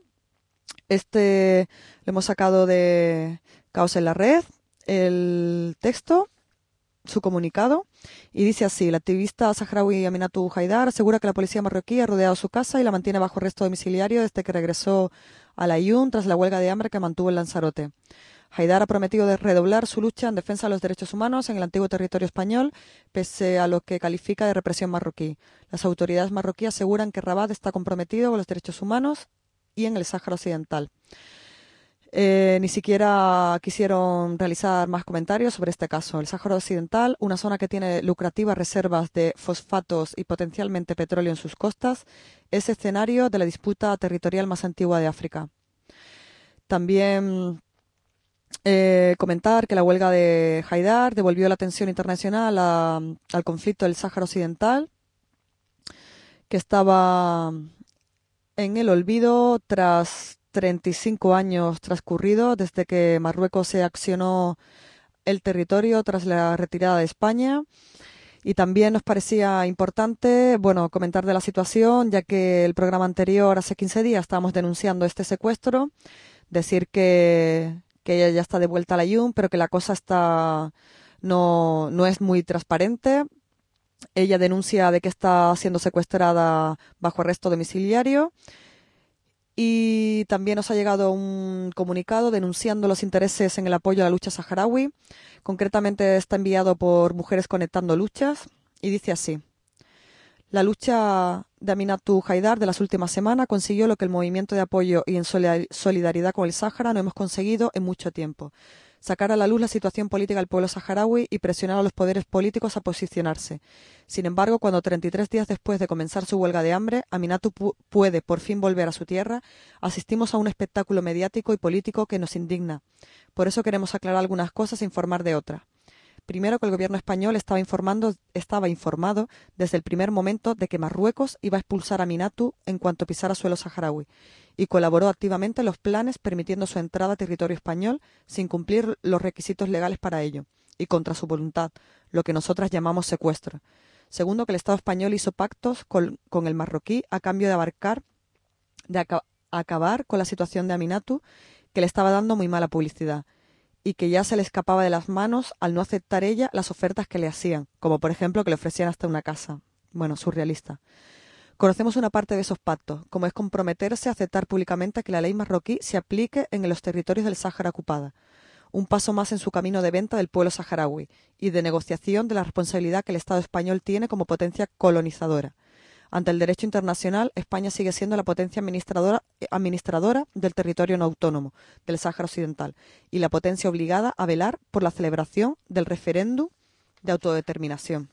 S1: Este lo hemos sacado de Caos en la Red, el texto, su comunicado, y dice así: la activista saharaui Aminatou Haidar asegura que la policía marroquí ha rodeado su casa y la mantiene bajo arresto domiciliario desde que regresó a Layún tras la huelga de hambre que mantuvo en Lanzarote. Haidar ha prometido de redoblar su lucha en defensa de los derechos humanos en el antiguo territorio español, pese a lo que califica de represión marroquí. Las autoridades marroquíes aseguran que Rabat está comprometido con los derechos humanos y en el Sáhara Occidental. Eh, ni siquiera quisieron realizar más comentarios sobre este caso. El Sáhara Occidental, una zona que tiene lucrativas reservas de fosfatos y potencialmente petróleo en sus costas, es escenario de la disputa territorial más antigua de África. También eh, comentar que la huelga de Haidar devolvió la atención internacional a, al conflicto del Sáhara Occidental, que estaba en el olvido tras treinta y cinco años transcurridos desde que Marruecos se accionó el territorio tras la retirada de España. Y también nos parecía importante, bueno, comentar de la situación, ya que el programa anterior, hace quince días, estábamos denunciando este secuestro, decir que, que ella ya está de vuelta a Layún, pero que la cosa está no, no es muy transparente. Ella denuncia de que está siendo secuestrada bajo arresto domiciliario. Y también nos ha llegado un comunicado denunciando los intereses en el apoyo a la lucha saharaui. Concretamente está enviado por Mujeres Conectando Luchas y dice así: la lucha de Aminatou Haidar de las últimas semanas consiguió lo que el movimiento de apoyo y en solidaridad con el Sáhara no hemos conseguido en mucho tiempo: sacar a la luz la situación política del pueblo saharaui y presionar a los poderes políticos a posicionarse. Sin embargo, cuando treinta y tres días después de comenzar su huelga de hambre, Aminatou pu- puede por fin volver a su tierra, asistimos a un espectáculo mediático y político que nos indigna. Por eso queremos aclarar algunas cosas e informar de otras. Primero, que el gobierno español estaba, informando, estaba informado desde el primer momento de que Marruecos iba a expulsar a Aminatou en cuanto pisara suelo saharaui, y colaboró activamente en los planes permitiendo su entrada a territorio español sin cumplir los requisitos legales para ello, y contra su voluntad, lo que nosotras llamamos secuestro. Segundo, que el Estado español hizo pactos con, con el marroquí a cambio de abarcar, de aca- acabar con la situación de Aminatou, que le estaba dando muy mala publicidad, y que ya se le escapaba de las manos al no aceptar ella las ofertas que le hacían, como por ejemplo que le ofrecían hasta una casa. Bueno, surrealista. Conocemos una parte de esos pactos, como es comprometerse a aceptar públicamente que la ley marroquí se aplique en los territorios del Sáhara ocupada. Un paso más en su camino de venta del pueblo saharaui y de negociación de la responsabilidad que el Estado español tiene como potencia colonizadora. Ante el derecho internacional, España sigue siendo la potencia administradora, administradora del territorio no autónomo del Sáhara Occidental y la potencia obligada a velar por la celebración del referéndum de autodeterminación.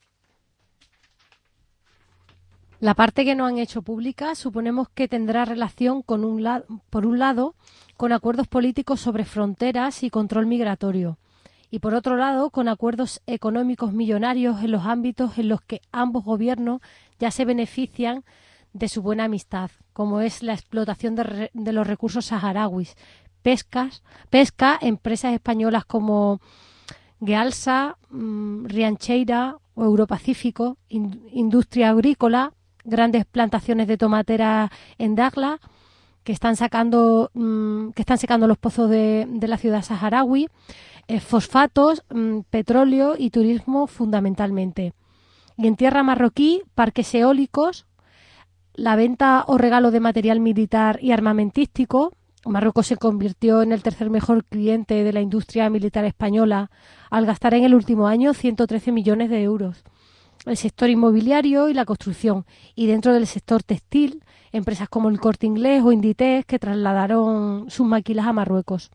S8: La parte que no han hecho pública suponemos que tendrá relación, con un la- por un lado, con acuerdos políticos sobre fronteras y control migratorio, y por otro lado, con acuerdos económicos millonarios en los ámbitos en los que ambos gobiernos ya se benefician de su buena amistad, como es la explotación de, re- de los recursos saharauis, pescas, pesca, empresas españolas como Gealsa, mmm, Riancheira o Europacífico, in, industria agrícola, grandes plantaciones de tomatera en Dakhla, que están sacando mmm, que están secando los pozos de, de la ciudad saharaui, eh, fosfatos, mmm, petróleo y turismo fundamentalmente. Y en tierra marroquí, parques eólicos, la venta o regalo de material militar y armamentístico. Marruecos se convirtió en el tercer mejor cliente de la industria militar española al gastar en el último año ciento trece millones de euros. El sector inmobiliario y la construcción, y dentro del sector textil, empresas como el Corte Inglés o Inditex que trasladaron sus maquilas a Marruecos.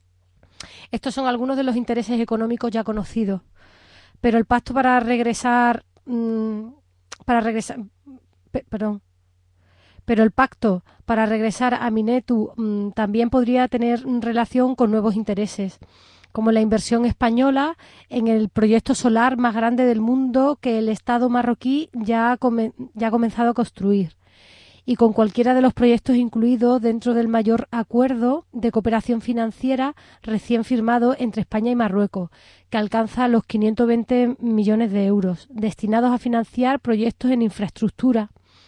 S8: Estos son algunos de los intereses económicos ya conocidos, pero el pacto para regresar, mmm, para regresar, pe- perdón, pero el pacto para regresar a Minetu mmm, también podría tener relación con nuevos intereses, como la inversión española en el proyecto solar más grande del mundo que el Estado marroquí ya ha, come- ya ha comenzado a construir, y con cualquiera de los proyectos incluidos dentro del mayor acuerdo de cooperación financiera recién firmado entre España y Marruecos, que alcanza los quinientos veinte millones de euros, destinados a financiar proyectos en infraestructura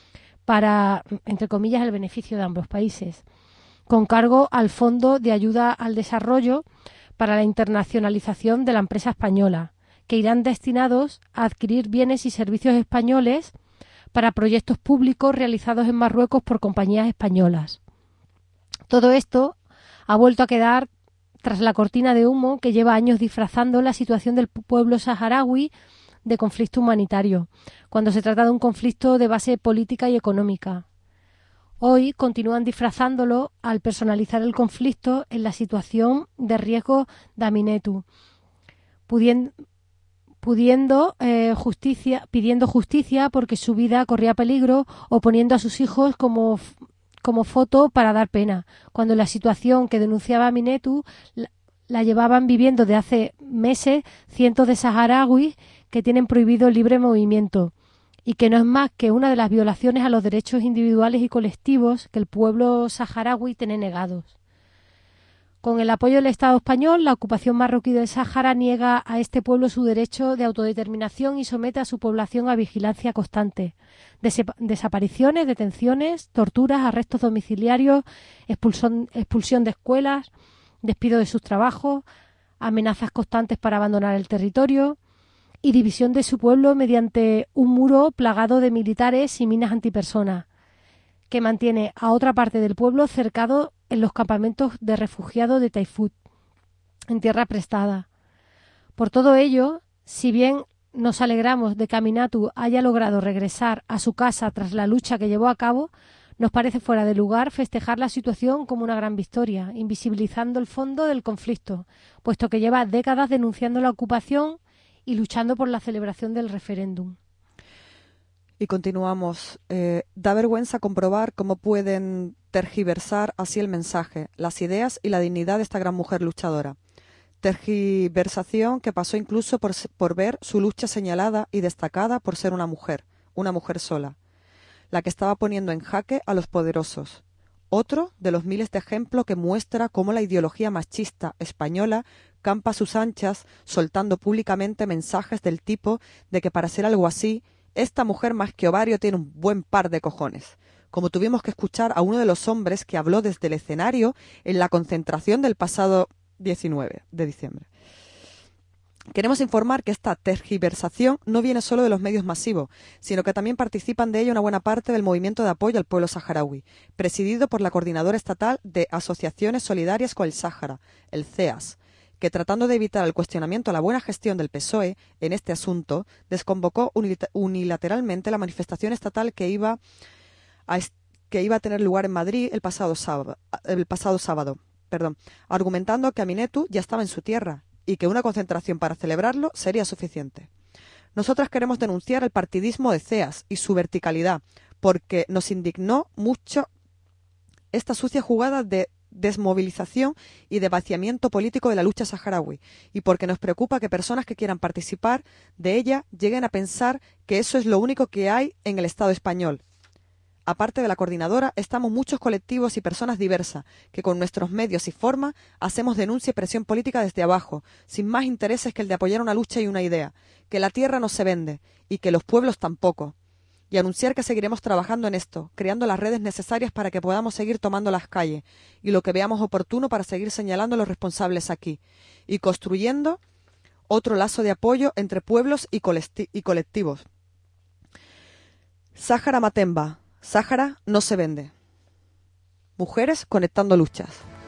S8: para, entre comillas, el beneficio de ambos países, con cargo al Fondo de Ayuda al Desarrollo para la internacionalización de la empresa española, que irán destinados a adquirir bienes y servicios españoles para proyectos públicos realizados en Marruecos por compañías españolas. Todo esto ha vuelto a quedar tras la cortina de humo que lleva años disfrazando la situación del pueblo saharaui de conflicto humanitario, cuando se trata de un conflicto de base política y económica. Hoy continúan disfrazándolo al personalizar el conflicto en la situación de riesgo de Aminetu, pudiendo, pudiendo eh, justicia, pidiendo justicia porque su vida corría peligro o poniendo a sus hijos como, como foto para dar pena, cuando la situación que denunciaba Aminetu la, la llevaban viviendo de hace meses cientos de saharauis que tienen prohibido el libre movimiento, y que no es más que una de las violaciones a los derechos individuales y colectivos que el pueblo saharaui tiene negados. Con el apoyo del Estado español, la ocupación marroquí del Sáhara niega a este pueblo su derecho de autodeterminación y somete a su población a vigilancia constante. Des- desapariciones, detenciones, torturas, arrestos domiciliarios, expulsión, expulsión de escuelas, despido de sus trabajos, amenazas constantes para abandonar el territorio y división de su pueblo mediante un muro plagado de militares y minas antipersonas, que mantiene a otra parte del pueblo cercado en los campamentos de refugiados de Taifut, en tierra prestada. Por todo ello, si bien nos alegramos de que Aminatu haya logrado regresar a su casa tras la lucha que llevó a cabo, nos parece fuera de lugar festejar la situación como una gran victoria, invisibilizando el fondo del conflicto, puesto que lleva décadas denunciando la ocupación y luchando por la celebración del referéndum.
S1: Y continuamos. Eh, da vergüenza comprobar cómo pueden tergiversar así el mensaje, las ideas y la dignidad de esta gran mujer luchadora. Tergiversación que pasó incluso por, por ver su lucha señalada y destacada por ser una mujer, una mujer sola, la que estaba poniendo en jaque a los poderosos. Otro de los miles de ejemplos que muestra cómo la ideología machista española campa a sus anchas, soltando públicamente mensajes del tipo de que para ser algo así, esta mujer más que ovario tiene un buen par de cojones, como tuvimos que escuchar a uno de los hombres que habló desde el escenario en la concentración del pasado diecinueve de diciembre. Queremos informar que esta tergiversación no viene solo de los medios masivos, sino que también participan de ello una buena parte del movimiento de apoyo al pueblo saharaui, presidido por la Coordinadora Estatal de Asociaciones Solidarias con el Sáhara, el C E A S, que tratando de evitar el cuestionamiento a la buena gestión del P S O E en este asunto, desconvocó unilateralmente la manifestación estatal que iba a, que iba a tener lugar en Madrid el pasado sábado, el pasado sábado, perdón, argumentando que Aminetu ya estaba en su tierra y que una concentración para celebrarlo sería suficiente. Nosotras queremos denunciar el partidismo de C E A S y su verticalidad, porque nos indignó mucho esta sucia jugada de desmovilización y de vaciamiento político de la lucha saharaui, y porque nos preocupa que personas que quieran participar de ella lleguen a pensar que eso es lo único que hay en el Estado español. Aparte de la coordinadora, estamos muchos colectivos y personas diversas, que con nuestros medios y formas hacemos denuncia y presión política desde abajo, sin más intereses que el de apoyar una lucha y una idea, que la tierra no se vende, y que los pueblos tampoco. Y anunciar que seguiremos trabajando en esto, creando las redes necesarias para que podamos seguir tomando las calles, y lo que veamos oportuno para seguir señalando a los responsables aquí, y construyendo otro lazo de apoyo entre pueblos y, colesti- y colectivos. Sáhara Matemba. Sáhara no se vende. Mujeres conectando luchas.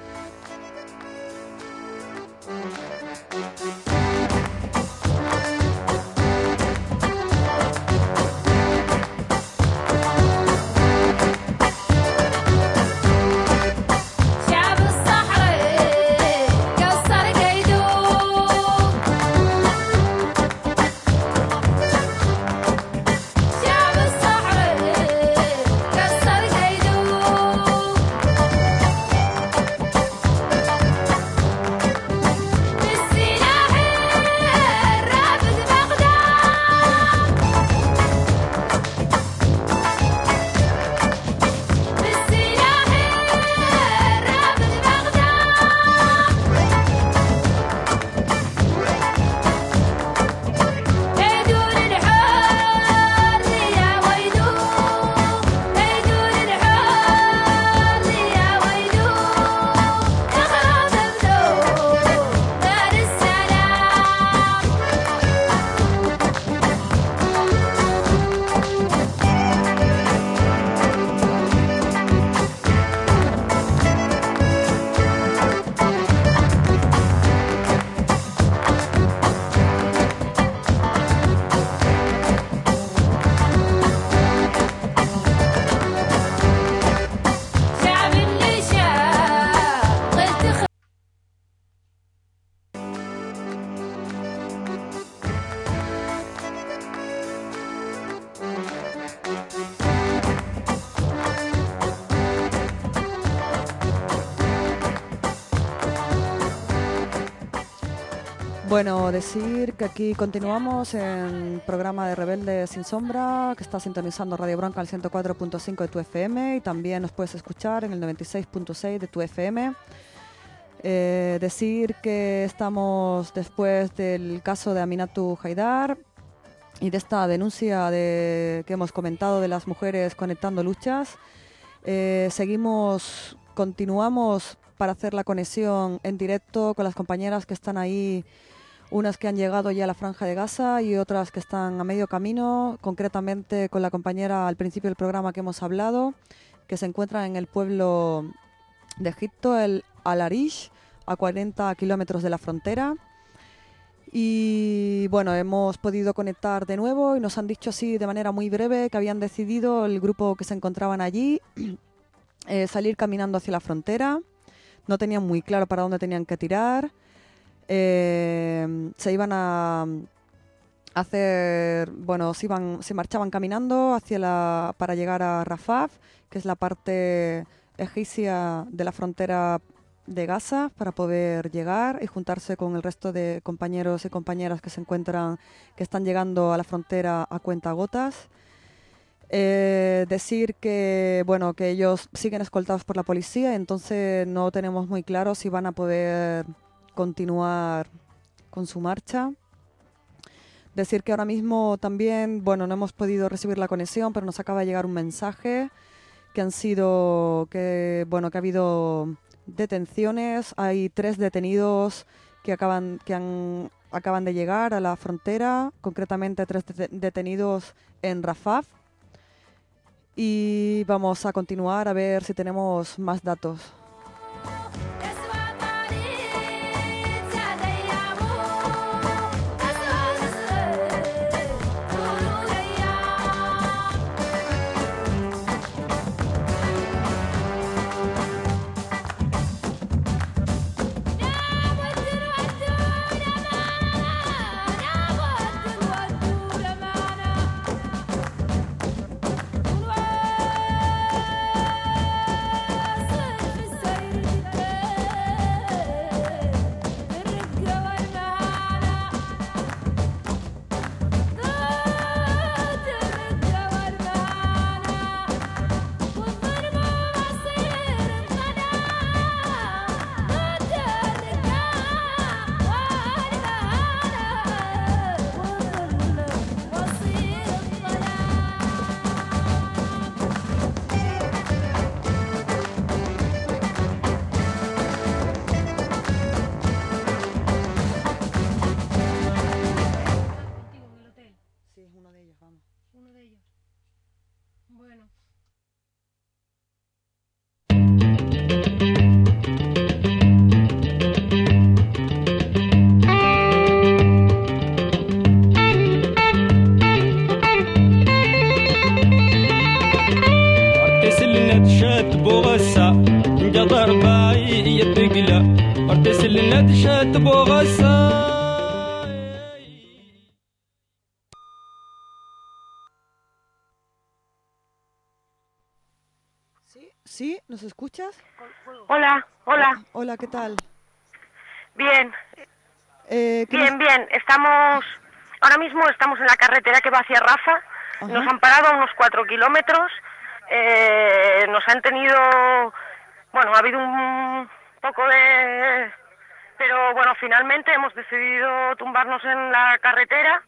S1: Bueno, decir que aquí continuamos en el programa de Rebelde Sin Sombra, que está sintonizando Radio Bronca al ciento cuatro punto cinco de tu F M y también nos puedes escuchar en el noventa y seis punto seis de tu F M. Eh, decir que estamos después del caso de Aminatu Haidar y de esta denuncia de, que hemos comentado de las mujeres conectando luchas. Eh, seguimos, continuamos para hacer la conexión en directo con las compañeras que están ahí, unas que han llegado ya a la Franja de Gaza y otras que están a medio camino, concretamente con la compañera al principio del programa que hemos hablado, que se encuentra en el pueblo de Egipto, el Al-Arish, a cuarenta kilómetros de la frontera. Y bueno, hemos podido conectar de nuevo y nos han dicho así de manera muy breve que habían decidido el grupo que se encontraban allí eh, salir caminando hacia la frontera. No tenían muy claro para dónde tenían que tirar. Eh, se iban a hacer, bueno, se iban, se marchaban caminando hacia la, para llegar a Rafah, que es la parte egipcia de la frontera de Gaza, para poder llegar y juntarse con el resto de compañeros y compañeras que se encuentran, que están llegando a la frontera a cuentagotas. Eh, decir que bueno que ellos siguen escoltados por la policía, entonces no tenemos muy claro si van a poder continuar con su marcha. Decir que ahora mismo también, bueno, no hemos podido recibir la conexión, pero nos acaba de llegar un mensaje que han sido, que bueno, que ha habido detenciones. Hay tres detenidos que acaban, que han, acaban de llegar a la frontera, concretamente tres de- detenidos en Rafah. Y vamos a continuar a ver si tenemos más datos.
S5: في
S8: Bueno.
S9: ارتسلنا تشات بوغسا نقدر باي يتقلا ارتسلنا تشات بوغسا.
S1: ¿Sí? ¿Sí? ¿Nos escuchas?
S3: Hola, hola.
S1: Hola, ¿qué tal?
S3: Bien,
S1: Eh, ¿qué
S3: bien,
S1: nos-
S3: bien. Estamos, ahora mismo estamos en la carretera que va hacia Rafa.
S1: Ajá.
S3: Nos han parado a unos cuatro kilómetros. Eh, nos han tenido, bueno, ha habido un poco de, pero bueno, finalmente hemos decidido tumbarnos en la carretera.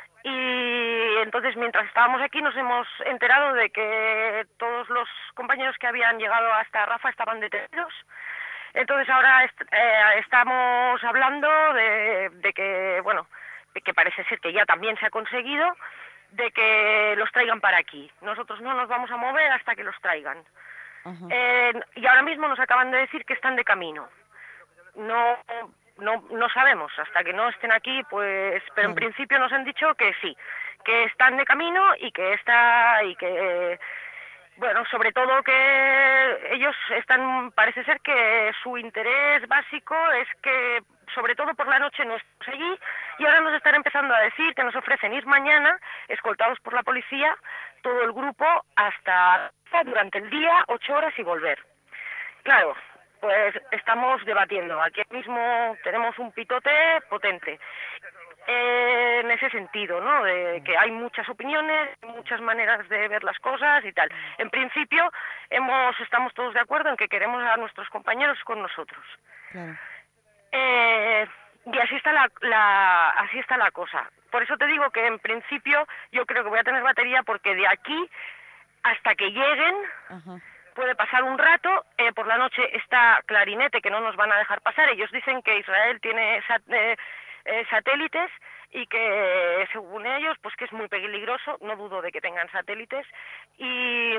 S3: Y entonces, mientras estábamos aquí, nos hemos enterado de que todos los compañeros que habían llegado hasta Rafa estaban detenidos. Entonces ahora est- eh, estamos hablando de, de que, bueno, de que parece ser que ya también se ha conseguido de que los traigan para aquí. Nosotros no nos vamos a mover hasta que los traigan.
S1: Ajá.
S3: Eh, y ahora mismo nos acaban de decir que están de camino. No, no, no sabemos hasta que no estén aquí, pues, pero en
S1: Claro.
S3: principio nos han dicho que sí, que están de camino y que está y que bueno, sobre todo que ellos están, parece ser que su interés básico es que, sobre todo por la noche, no estamos allí y ahora nos están empezando a decir que nos ofrecen ir mañana, escoltados por la policía, todo el grupo hasta durante el día, ocho horas y volver. Claro, pues estamos debatiendo. Aquí mismo tenemos un pitote potente. Eh, en ese sentido, ¿no? De que hay muchas opiniones, muchas maneras de ver las cosas y tal. En principio, hemos estamos todos de acuerdo en que queremos a nuestros compañeros con nosotros.
S1: Claro.
S3: Eh, y así está la, la así está la cosa. Por eso te digo que en principio yo creo que voy a tener batería porque de aquí hasta que lleguen
S1: Ajá.
S3: puede pasar un rato. Eh, por la noche está Clarinete, que no nos van a dejar pasar. Ellos dicen que Israel tiene sat- eh, eh, satélites y que según ellos pues que es muy peligroso, no dudo de que tengan satélites y,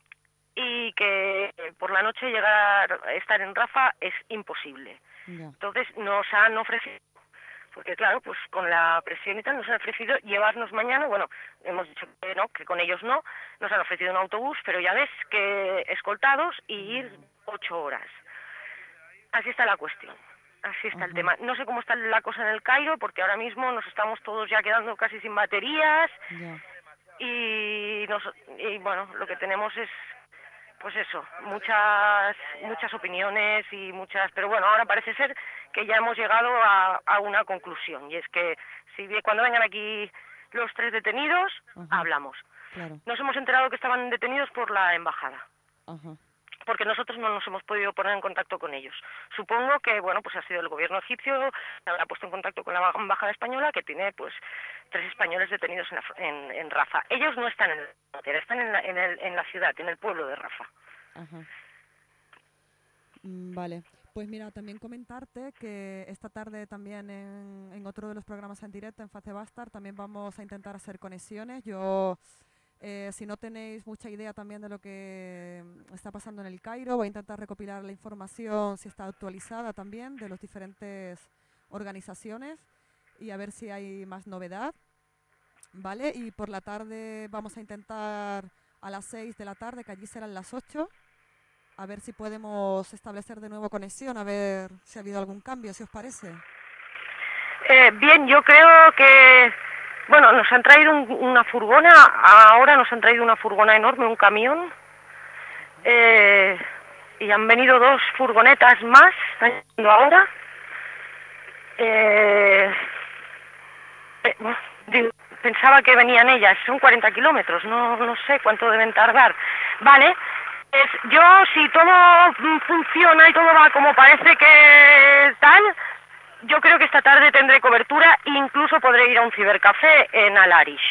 S3: y que por la noche llegar a estar en Rafa es imposible.
S1: Ya.
S3: Entonces nos han ofrecido, porque claro, pues con la presión y tal, nos han ofrecido llevarnos mañana, bueno, hemos dicho que no, que con ellos no, nos han ofrecido un autobús, pero ya ves que escoltados y ir ocho horas. Así está la cuestión, así está el
S1: Ajá.
S3: tema. No sé cómo está la cosa en el Cairo, porque ahora mismo nos estamos todos ya quedando casi sin baterías
S1: Ya.
S3: y, nos, y bueno, lo que tenemos es pues eso, muchas muchas opiniones y muchas, pero bueno, ahora parece ser que ya hemos llegado a, a una conclusión y es que si bien- cuando vengan aquí los tres detenidos,
S1: Ajá.
S3: hablamos.
S1: Claro.
S3: Nos hemos enterado que estaban detenidos por la embajada,
S1: Ajá.
S3: porque nosotros no nos hemos podido poner en contacto con ellos. Supongo que, bueno, pues ha sido el gobierno egipcio, se habrá puesto en contacto con la embajada española, que tiene, pues, tres españoles detenidos en, la fr- en, en Rafa. Ellos no están en la frontera, están en la, en, el, en la ciudad, en el pueblo de Rafa.
S1: Ajá. Mm, Vale. Pues mira, también comentarte que esta tarde también en, en otro de los programas en directo, en Face Bastard, también vamos a intentar hacer conexiones. Yo, eh, si no tenéis mucha idea también de lo que mm, está pasando en el Cairo, voy a intentar recopilar la información, si está actualizada también, de las diferentes organizaciones y a ver si hay más novedad. ¿Vale? Y por la tarde vamos a intentar a las seis de la tarde, que allí serán las ocho, a ver si podemos establecer de nuevo conexión, a ver si ha habido algún cambio, si os parece.
S3: Eh, bien, yo creo que, bueno, nos han traído un- una furgona, ahora nos han traído una furgona enorme, un camión, eh, y han venido dos furgonetas más, están yendo ahora. Eh, eh, bueno, digo, pensaba que venían ellas, son cuarenta kilómetros, no, no sé cuánto deben tardar. Vale, pues yo si todo mm, funciona y todo va como parece que tal, yo creo que esta tarde tendré cobertura e incluso podré ir a un cibercafé en Al-Arish.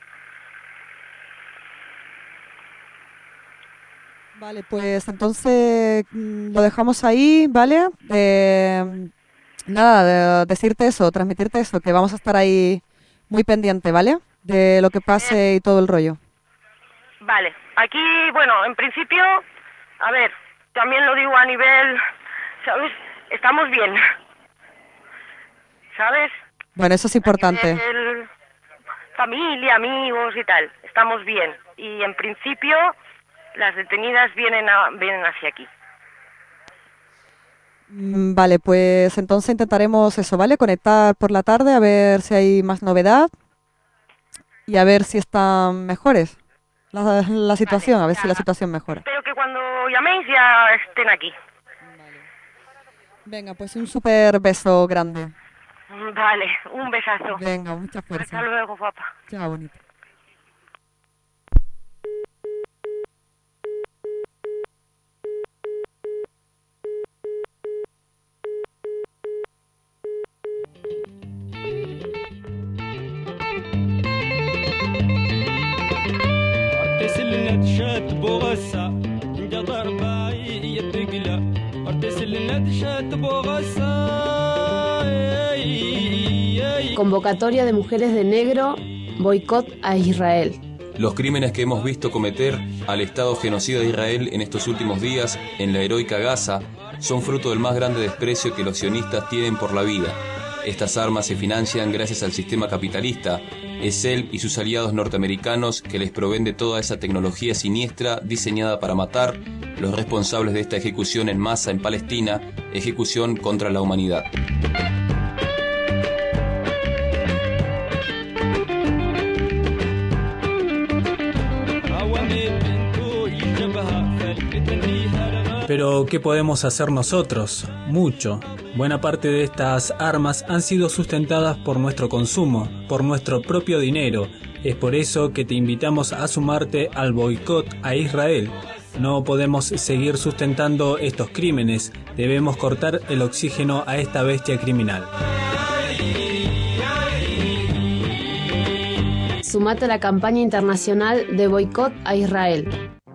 S1: Vale, pues entonces mm, lo dejamos ahí, ¿vale? Eh, nada, de- decirte eso, transmitirte eso, que vamos a estar ahí muy pendiente, ¿vale? De lo que pase y todo el rollo.
S3: Vale, Aquí, bueno, en principio, a ver, también lo digo a nivel, ¿sabes? Estamos bien, ¿sabes?
S1: Bueno, eso es importante.
S3: A nivel familia, amigos y tal, estamos bien. Y en principio, las detenidas vienen, a, vienen hacia aquí.
S1: Mm, Vale, pues entonces intentaremos eso, ¿vale? Conectar por la tarde a ver si hay más novedad y a ver si están mejores la, la situación, a ver si la situación mejora.
S3: Espero que cuando llaméis ya estén aquí.
S1: Venga, pues un súper beso grande.
S3: Vale, un besazo.
S1: Venga, mucha fuerza.
S3: Hasta luego, guapa.
S1: Chao, bonita.
S10: Convocatoria de mujeres de negro, boicot a Israel.
S11: Los crímenes que hemos visto cometer al Estado genocida de Israel en estos últimos días en la heroica Gaza son fruto del más grande desprecio que los sionistas tienen por la vida. Estas armas se financian gracias al sistema capitalista. Es él y sus aliados norteamericanos que les proveen de toda esa tecnología siniestra diseñada para matar, los responsables de esta ejecución en masa en Palestina, ejecución contra la humanidad.
S12: Pero, ¿qué podemos hacer nosotros? Mucho. Buena parte de estas armas han sido sustentadas por nuestro consumo, por nuestro propio dinero. Es por eso que te invitamos a sumarte al boicot a Israel. No podemos seguir sustentando estos crímenes. Debemos cortar el oxígeno a esta bestia criminal.
S10: Sumate a la campaña internacional de boicot a Israel.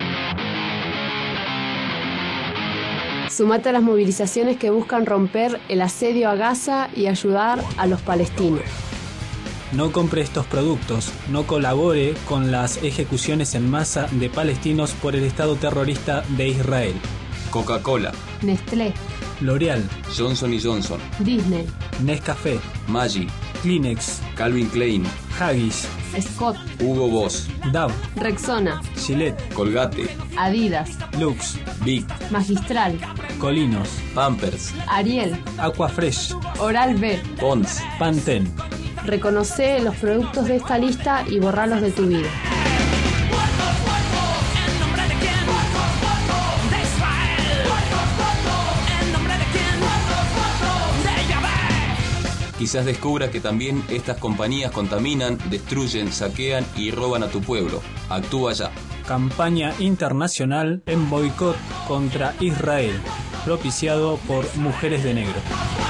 S10: Sumate a las movilizaciones que buscan romper el asedio a Gaza y ayudar a los palestinos.
S12: No compre estos productos, no colabore con las ejecuciones en masa de palestinos por el Estado terrorista de Israel.
S11: Coca-Cola,
S10: Nestlé,
S12: L'Oreal,
S11: Johnson y Johnson,
S10: Disney,
S12: Nescafé,
S11: Maggi,
S12: Kleenex,
S11: Calvin Klein,
S12: Haggis,
S10: Scott,
S11: Hugo Boss,
S12: Dove,
S10: Rexona,
S12: Gillette,
S11: Colgate,
S10: Adidas,
S12: Lux,
S11: Vic,
S10: Magistral,
S12: Colinos,
S11: Pampers,
S10: Ariel,
S12: Aquafresh,
S10: Oral-B,
S11: Pond's,
S12: Pantene.
S10: Reconoce los productos de esta lista y borralos de tu vida.
S11: Quizás descubras que también estas compañías contaminan, destruyen, saquean y roban a tu pueblo. Actúa ya.
S12: Campaña internacional en boicot contra Israel, propiciado por Mujeres de Negro.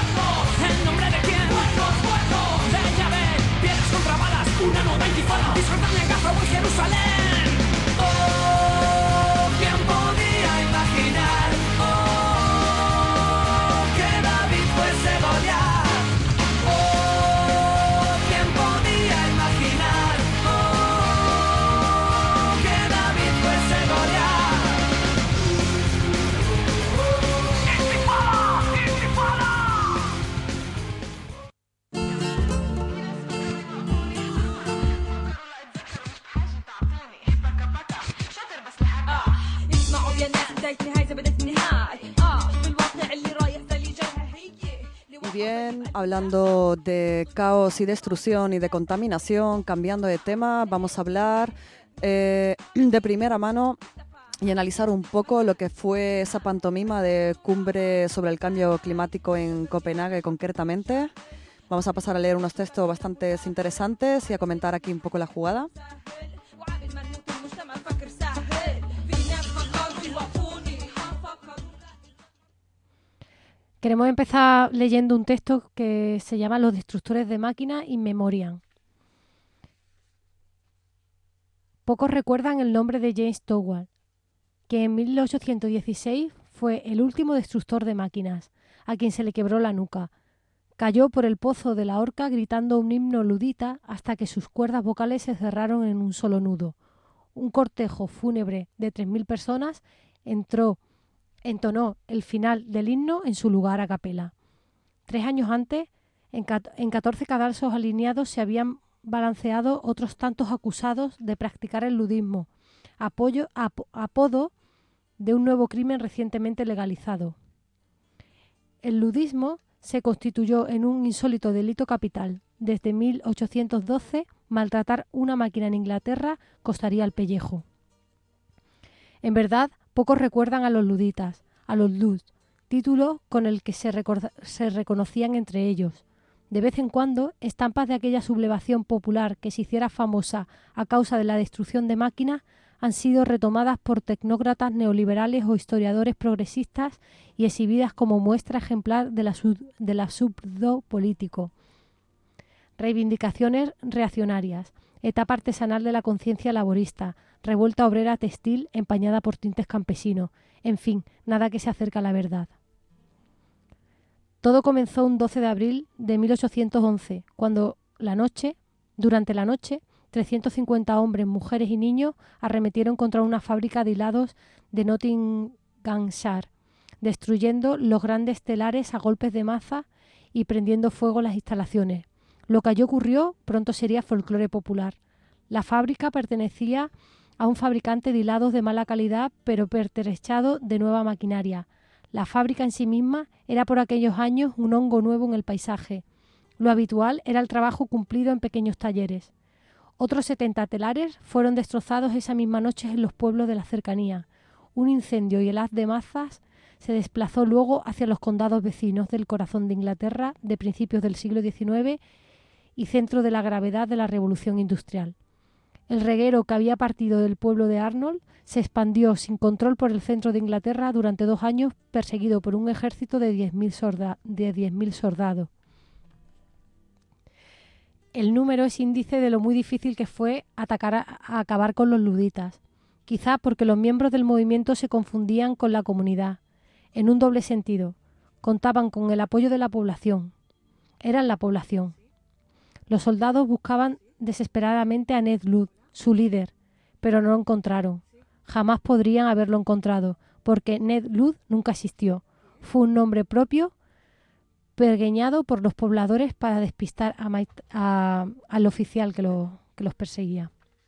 S1: Y bien, hablando de caos y destrucción y de contaminación, cambiando de tema, vamos a hablar eh, de primera mano y analizar un poco lo que fue esa pantomima de cumbre sobre el cambio climático en Copenhague concretamente. Vamos a pasar a leer unos textos bastante interesantes y a comentar aquí un poco la jugada.
S8: Queremos empezar leyendo un texto que se llama Los destructores de máquinas in memoriam. Pocos recuerdan el nombre de James Towell, que en mil ochocientos dieciséis fue el último destructor de máquinas, a quien se le quebró la nuca. Cayó por el pozo de la horca gritando un himno ludita hasta que sus cuerdas vocales se cerraron en un solo nudo. un cortejo fúnebre de tres mil personas entró, entonó el final del himno en su lugar a capela. Tres años antes, en, en catorce cadalsos alineados se habían balanceado otros tantos acusados de practicar el ludismo, apoyo, ap, apodo de un nuevo crimen recientemente legalizado. El ludismo se constituyó en un insólito delito capital. Desde mil ochocientos doce, maltratar una máquina en Inglaterra costaría el pellejo. En verdad, pocos recuerdan a los luditas, a los lud, título con el que se, se reconocían entre ellos. De vez en cuando, estampas de aquella sublevación popular que se hiciera famosa a causa de la destrucción de máquinas han sido retomadas por tecnócratas neoliberales o historiadores progresistas y exhibidas como muestra ejemplar de la sub, del absurdo político. Reivindicaciones reaccionarias, etapa artesanal de la conciencia laborista, revuelta obrera textil empañada por tintes campesinos, en fin, nada que se acerque a la verdad. Todo comenzó un doce de abril de mil ochocientos once, cuando la noche, durante la noche, trescientos cincuenta hombres, mujeres y niños arremetieron contra una fábrica de hilados de Nottinghamshire, destruyendo los grandes telares a golpes de maza y prendiendo fuego las instalaciones. Lo que allí ocurrió pronto sería folclore popular. La fábrica pertenecía a un fabricante de hilados de mala calidad, pero pertrechado de nueva maquinaria. La fábrica en sí misma era por aquellos años un hongo nuevo en el paisaje. Lo habitual era el trabajo cumplido en pequeños talleres. Otros setenta telares fueron destrozados esa misma noche en los pueblos de la cercanía. Un incendio y el haz de mazas se desplazó luego hacia los condados vecinos del corazón de Inglaterra de principios del siglo diecinueve y centro de la gravedad de la revolución industrial. El reguero que había partido del pueblo de Arnold se expandió sin control por el centro de Inglaterra durante dos años, perseguido por un ejército de diez mil sorda- de diez mil soldados. El número es índice de lo muy difícil que fue atacar a, a acabar con los luditas, quizá porque los miembros del movimiento se confundían con la comunidad, en un doble sentido. Contaban con el apoyo de la población. Eran la población. Los soldados buscaban desesperadamente a Ned Ludd, su líder, pero no lo encontraron. Jamás podrían haberlo encontrado, porque Ned Ludd nunca existió. Fue un nombre propio pergeñado por los pobladores para despistar a Mike, a, al oficial que, lo, que los perseguía.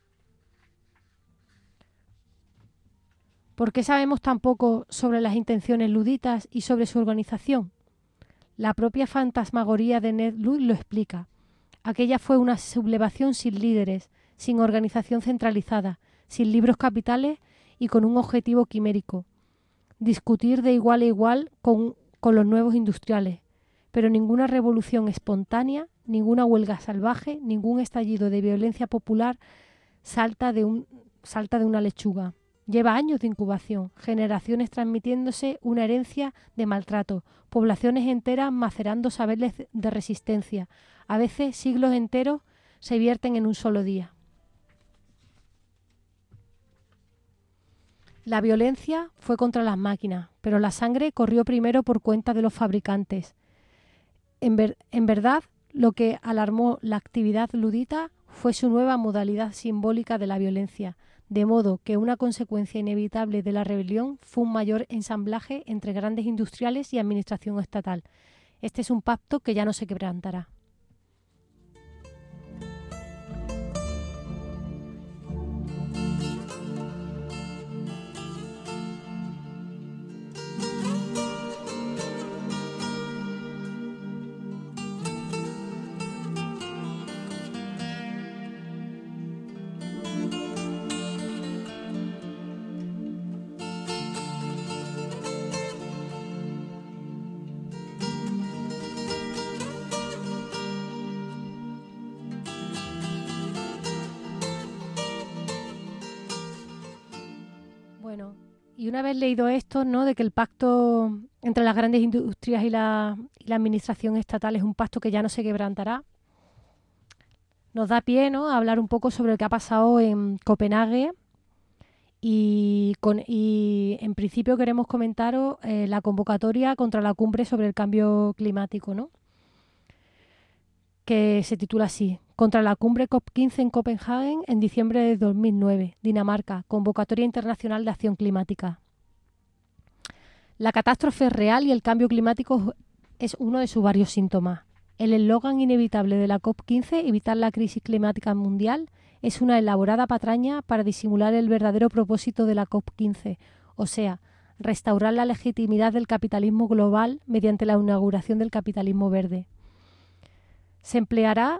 S8: ¿Por qué sabemos tan poco sobre las intenciones luditas y sobre su organización? La propia fantasmagoría de Ned Ludd lo explica. Aquella fue una sublevación sin líderes, sin organización centralizada, sin libros capitales y con un objetivo quimérico: discutir de igual a igual con, con los nuevos industriales. Pero ninguna revolución espontánea, ninguna huelga salvaje, ningún estallido de violencia popular salta de, un, salta de una lechuga. Lleva años de incubación, generaciones transmitiéndose una herencia de maltrato, poblaciones enteras macerando saberes de resistencia. A veces siglos enteros se vierten en un solo día. La violencia fue contra las máquinas, pero la sangre corrió primero por cuenta de los fabricantes. En, ver, en verdad, lo que alarmó la actividad ludita fue su nueva modalidad simbólica de la violencia, de modo que una consecuencia inevitable de la rebelión fue un mayor ensamblaje entre grandes industriales y administración estatal. Este es un pacto que ya no se quebrantará. Bueno, y una vez leído esto, ¿no?, de que el pacto entre las grandes industrias y la, y la administración estatal es un pacto que ya no se quebrantará, nos da pie, ¿no?, a hablar un poco sobre lo que ha pasado en Copenhague y, con, y en principio queremos comentaros eh, la convocatoria contra la cumbre sobre el cambio climático, ¿no?, que se titula así: contra la cumbre COP quince en Copenhague en diciembre de dos mil nueve, Dinamarca, convocatoria internacional de acción climática. La catástrofe es real y el cambio climático es uno de sus varios síntomas. El eslogan inevitable de la COP quince, evitar la crisis climática mundial, es una elaborada patraña para disimular el verdadero propósito de la COP quince, o sea, restaurar la legitimidad del capitalismo global mediante la inauguración del capitalismo verde. Se empleará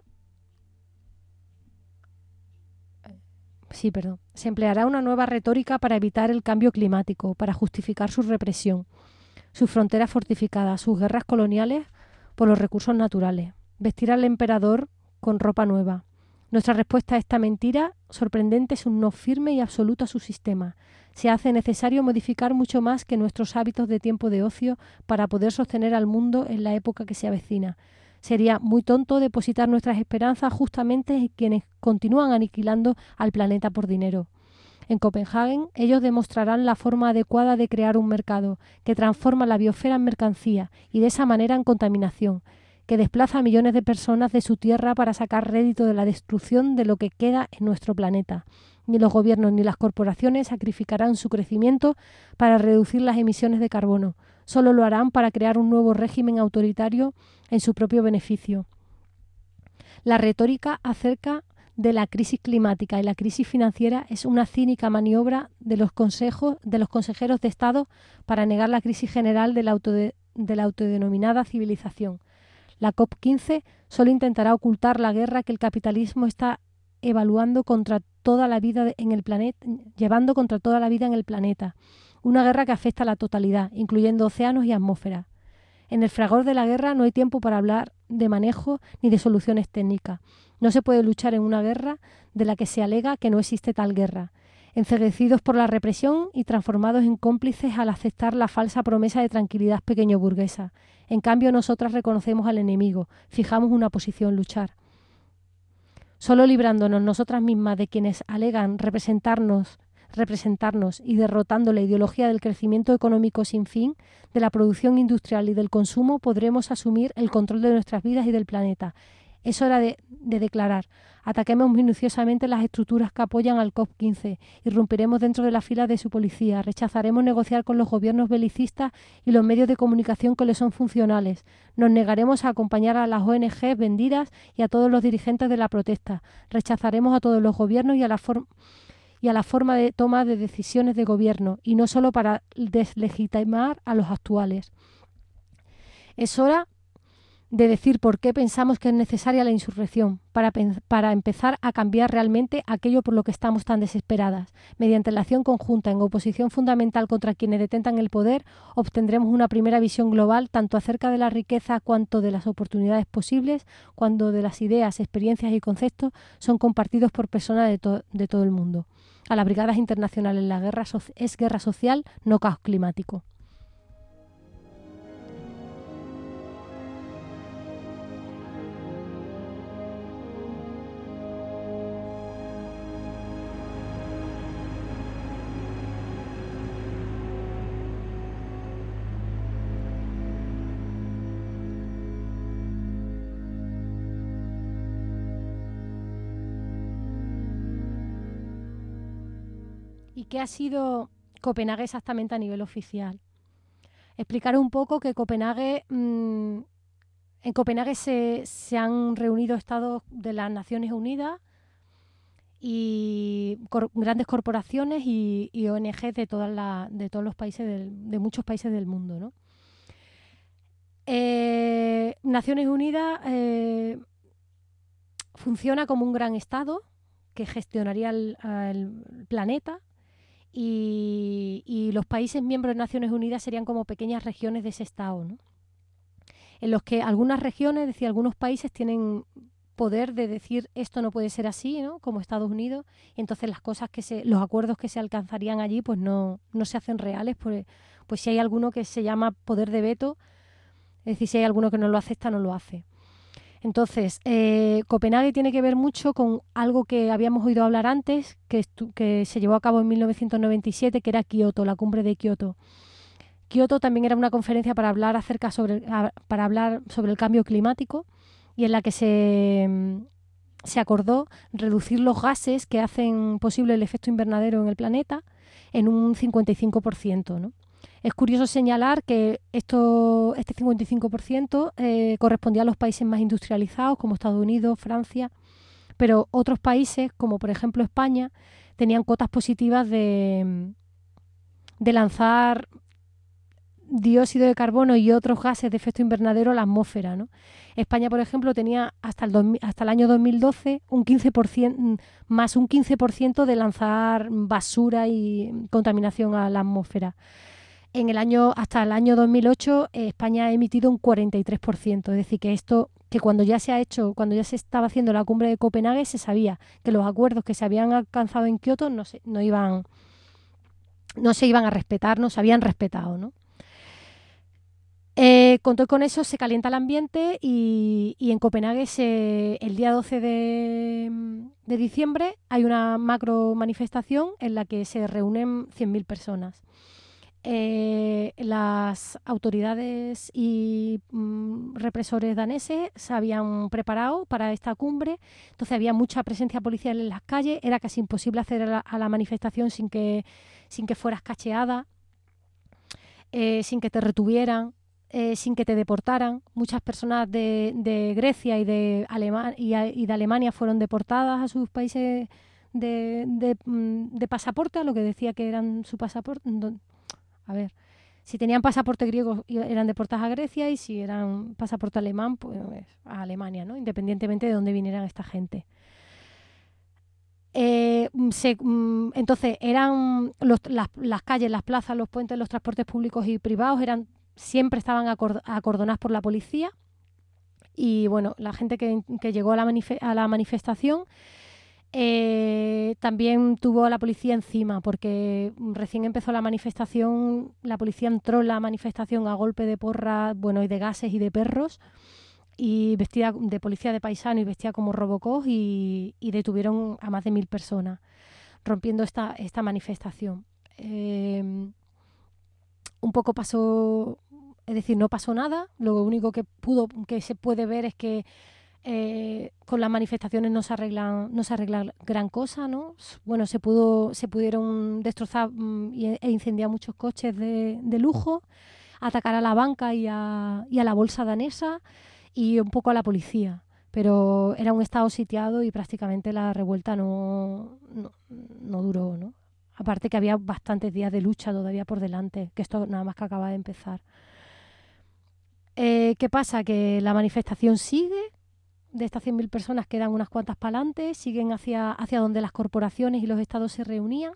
S8: Sí, perdón. Se empleará una nueva retórica para evitar el cambio climático, para justificar su represión, sus fronteras fortificadas, sus guerras coloniales por los recursos naturales. Vestir al emperador con ropa nueva. Nuestra respuesta a esta mentira sorprendente es un no firme y absoluto a su sistema. Se hace necesario modificar mucho más que nuestros hábitos de tiempo de ocio para poder sostener al mundo en la época que se avecina. Sería muy tonto depositar nuestras esperanzas justamente en quienes continúan aniquilando al planeta por dinero. En Copenhague, ellos demostrarán la forma adecuada de crear un mercado que transforma la biosfera en mercancía y de esa manera en contaminación, que desplaza a millones de personas de su tierra para sacar rédito de la destrucción de lo que queda en nuestro planeta. Ni los gobiernos ni las corporaciones sacrificarán su crecimiento para reducir las emisiones de carbono. Solo lo harán para crear un nuevo régimen autoritario en su propio beneficio. La retórica acerca de la crisis climática y la crisis financiera es una cínica maniobra de los consejos de los consejeros de Estado para negar la crisis general de la, autode, de la autodenominada civilización. La COP quince solo intentará ocultar la guerra que el capitalismo está evaluando contra toda la vida en el planeta, llevando contra toda la vida en el planeta. Una guerra que afecta a la totalidad, incluyendo océanos y atmósfera. En el fragor de la guerra no hay tiempo para hablar de manejo ni de soluciones técnicas. No se puede luchar en una guerra de la que se alega que no existe tal guerra. Enceguecidos por la represión y transformados en cómplices al aceptar la falsa promesa de tranquilidad pequeño burguesa. En cambio, nosotras reconocemos al enemigo, fijamos una posición: luchar. Solo librándonos nosotras mismas de quienes alegan representarnos representarnos y derrotando la ideología del crecimiento económico sin fin, de la producción industrial y del consumo, podremos asumir el control de nuestras vidas y del planeta. Es hora de, de declarar: ataquemos minuciosamente las estructuras que apoyan al COP quince, irrumpiremos dentro de las filas de su policía, rechazaremos negociar con los gobiernos belicistas y los medios de comunicación que les son funcionales, nos negaremos a acompañar a las O N Ges vendidas y a todos los dirigentes de la protesta, rechazaremos a todos los gobiernos y a la forma y a la forma de toma de decisiones de gobierno, y no solo para deslegitimar a los actuales. Es hora de decir por qué pensamos que es necesaria la insurrección, para, para empezar a cambiar realmente aquello por lo que estamos tan desesperadas. Mediante la acción conjunta en oposición fundamental contra quienes detentan el poder, obtendremos una primera visión global tanto acerca de la riqueza cuanto de las oportunidades posibles, cuando de las ideas, experiencias y conceptos son compartidos por personas de, to de todo el mundo. A las brigadas internacionales la guerra so es guerra social, no caos climático. ¿Y qué ha sido Copenhague exactamente a nivel oficial? Explicar un poco que Copenhague, mmm, en Copenhague se, se han reunido estados de las Naciones Unidas y cor grandes corporaciones y, y O N Ges de, todas la, de todos los países, del, de muchos países del mundo, ¿no? Eh, Naciones Unidas eh, funciona como un gran estado que gestionaría el, el planeta. Y, y los países miembros de Naciones Unidas serían como pequeñas regiones de ese estado, ¿no? En los que algunas regiones, es decir, algunos países tienen poder de decir esto no puede ser así, ¿no? Como Estados Unidos, y entonces las cosas que se, los acuerdos que se alcanzarían allí pues no, no se hacen reales, pues, pues si hay alguno que se llama poder de veto, es decir, si hay alguno que no lo acepta, no lo hace. Entonces, eh, Copenhague tiene que ver mucho con algo que habíamos oído hablar antes, que, que se llevó a cabo en mil novecientos noventa y siete, que era Kioto, la cumbre de Kioto. Kioto también era una conferencia para hablar acerca sobre, para hablar sobre el cambio climático y en la que se, se acordó reducir los gases que hacen posible el efecto invernadero en el planeta en un cincuenta y cinco por ciento, ¿no? Es curioso señalar que esto, este cincuenta y cinco por ciento eh, correspondía a los países más industrializados, como Estados Unidos, Francia, pero otros países, como por ejemplo España, tenían cotas positivas de, de lanzar dióxido de carbono y otros gases de efecto invernadero a la atmósfera, ¿no? España, por ejemplo, tenía hasta el, dos mil, hasta el año dos mil doce un quince por ciento, más un quince por ciento de lanzar basura y contaminación a la atmósfera. En el año, hasta el año dos mil ocho, eh, España ha emitido un cuarenta y tres por ciento. Es decir, que esto, que cuando ya se ha hecho, cuando ya se estaba haciendo la cumbre de Copenhague, se sabía que los acuerdos que se habían alcanzado en Kioto no se, no iban, no se iban a respetar, no se habían respetado, ¿no? Eh, con todo con eso se calienta el ambiente y, y en Copenhague se, el día doce de, de diciembre hay una macro manifestación en la que se reúnen cien mil personas. Eh, las autoridades y mm, represores daneses se habían preparado para esta cumbre, entonces había mucha presencia policial en las calles, era casi imposible acceder a la, a la manifestación sin que, sin que fueras cacheada, eh, sin que te retuvieran. Eh, sin que te deportaran. Muchas personas de, de Grecia y de, Alema y, a, y de Alemania fueron deportadas a sus países de, de, de pasaporte, a lo que decía que eran su pasaporte. A ver, si tenían pasaporte griego eran deportadas a Grecia y si eran pasaporte alemán, pues a Alemania, ¿no? Independientemente de dónde vinieran esta gente. Eh, se, entonces, eran los, las, las calles, las plazas, los puentes, los transportes públicos y privados eran siempre estaban acordonadas por la policía y bueno, la gente que, que llegó a la, a la manifestación eh, también tuvo a la policía encima porque recién empezó la manifestación, la policía entró en la manifestación a golpe de porra, bueno, y de gases y de perros y vestida de policía de paisano y vestida como Robocop y, y detuvieron a más de mil personas rompiendo esta, esta manifestación. Eh, un poco pasó, es decir, no pasó nada. Lo único que pudo, que se puede ver es que eh, con las manifestaciones no se arreglan, no se arregla gran cosa, ¿no? Bueno, se pudo, se pudieron destrozar mm, e incendiar muchos coches de, de lujo, atacar a la banca y a, y a la bolsa danesa y un poco a la policía. Pero era un estado sitiado y prácticamente la revuelta no, no, no duró, ¿no? Aparte que había bastantes días de lucha todavía por delante, que esto nada más que acaba de empezar. Eh, ¿Qué pasa? Que la manifestación sigue, de estas cien mil personas quedan unas cuantas para adelante, siguen hacia, hacia donde las corporaciones y los estados se reunían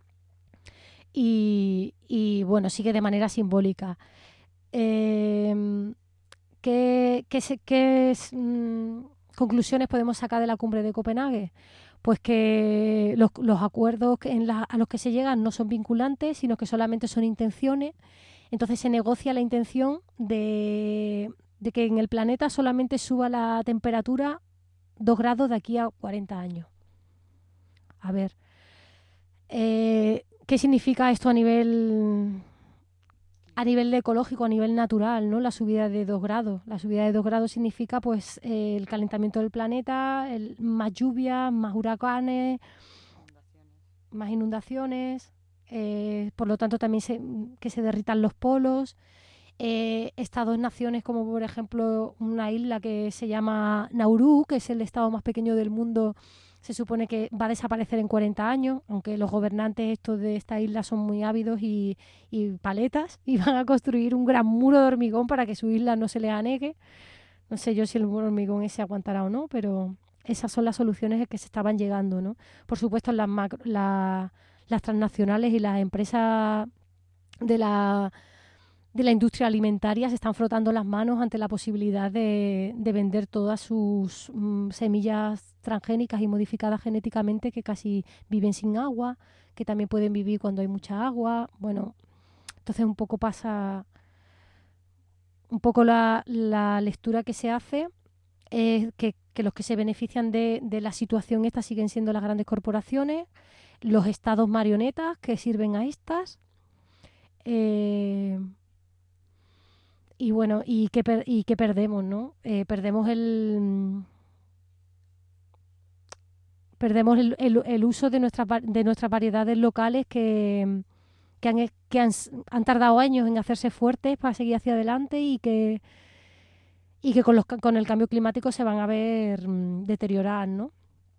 S8: y, y bueno, sigue de manera simbólica. Eh, ¿Qué, qué, qué mmm, conclusiones podemos sacar de la cumbre de Copenhague? Pues que los, los acuerdos en la, a los que se llegan no son vinculantes, sino que solamente son intenciones. Entonces se negocia la intención de, de que en el planeta solamente suba la temperatura dos grados de aquí a cuarenta años. A ver, eh, ¿qué significa esto a nivel... a nivel ecológico, a nivel natural, ¿no? La subida de dos grados. La subida de dos grados significa pues eh, el calentamiento del planeta, el, más lluvias, más huracanes, inundaciones. más inundaciones, eh, por lo tanto también se, que se derritan los polos. Eh, estados-naciones como por ejemplo una isla que se llama Nauru, que es el estado más pequeño del mundo, se supone que va a desaparecer en cuarenta años, aunque los gobernantes estos de esta isla son muy ávidos y, y paletas, y van a construir un gran muro de hormigón para que su isla no se le anegue. No sé yo si el muro de hormigón ese aguantará o no, pero esas son las soluciones que se estaban llegando, ¿no? Por supuesto, las, macro, la, las transnacionales y las empresas de la... de la industria alimentaria se están frotando las manos ante la posibilidad de, de vender todas sus mm, semillas transgénicas y modificadas genéticamente que casi viven sin agua, que también pueden vivir cuando hay mucha agua. Bueno, entonces un poco pasa, un poco la, la lectura que se hace es que, que los que se benefician de, de la situación esta siguen siendo las grandes corporaciones, los estados marionetas que sirven a estas. Eh, Y bueno, ¿y qué, per y qué perdemos, no? Eh, perdemos el, Perdemos el, el, el uso de, nuestra, de nuestras variedades locales que, que, han, que han, han tardado años en hacerse fuertes para seguir hacia adelante y que, y que con, los, con el cambio climático se van a ver mmm, deteriorar, ¿no?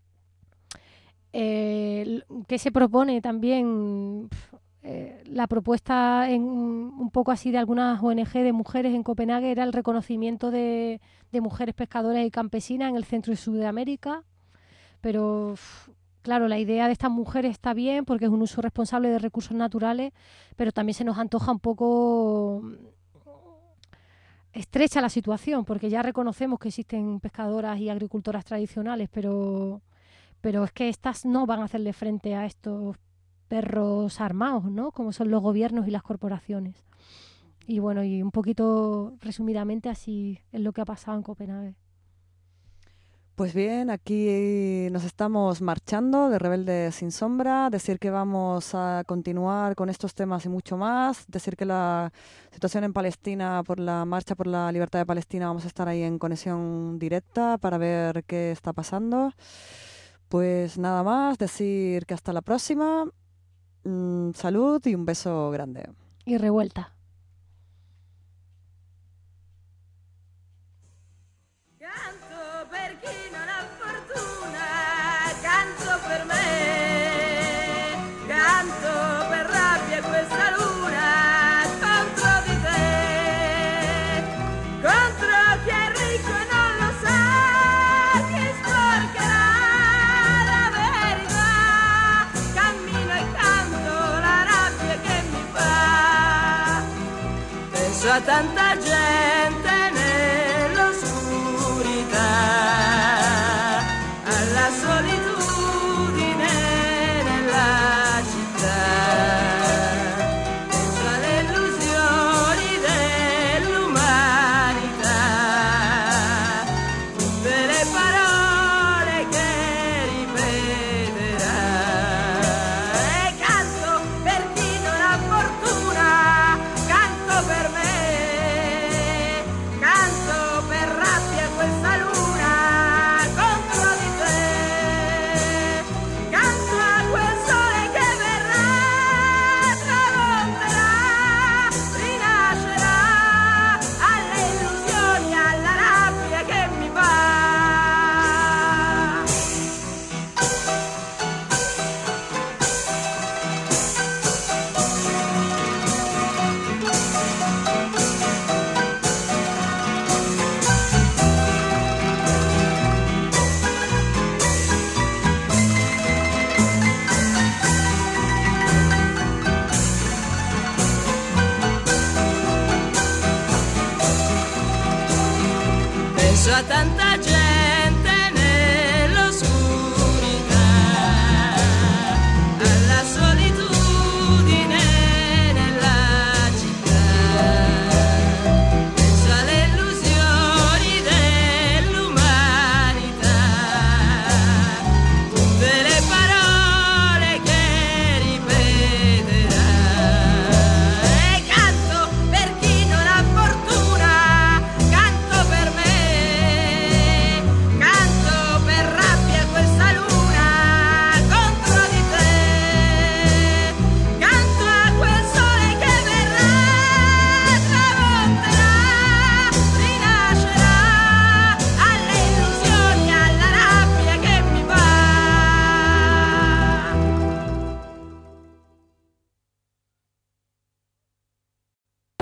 S8: Eh, ¿Qué se propone también? Eh, la propuesta en, un poco así de algunas O N G de mujeres en Copenhague era el reconocimiento de, de mujeres pescadoras y campesinas en el centro y sur de América. Pero, claro, la idea de estas mujeres está bien porque es un uso responsable de recursos naturales, pero también se nos antoja un poco estrecha la situación, porque ya reconocemos que existen pescadoras y agricultoras tradicionales, pero, pero es que estas no van a hacerle frente a estos perros armados, ¿no? Como son los gobiernos y las corporaciones. Y bueno, y un poquito resumidamente así es lo que ha pasado en Copenhague.
S1: Pues bien, aquí nos estamos marchando de Rebeldes sin Sombra, decir que vamos a continuar con estos temas y mucho más, decir que la situación en Palestina, por la marcha por la libertad de Palestina, vamos a estar ahí en conexión directa para ver qué está pasando. Pues nada más, decir que hasta la próxima, mm, salud y un beso grande.
S8: Y revuelta.
S2: A tanta gente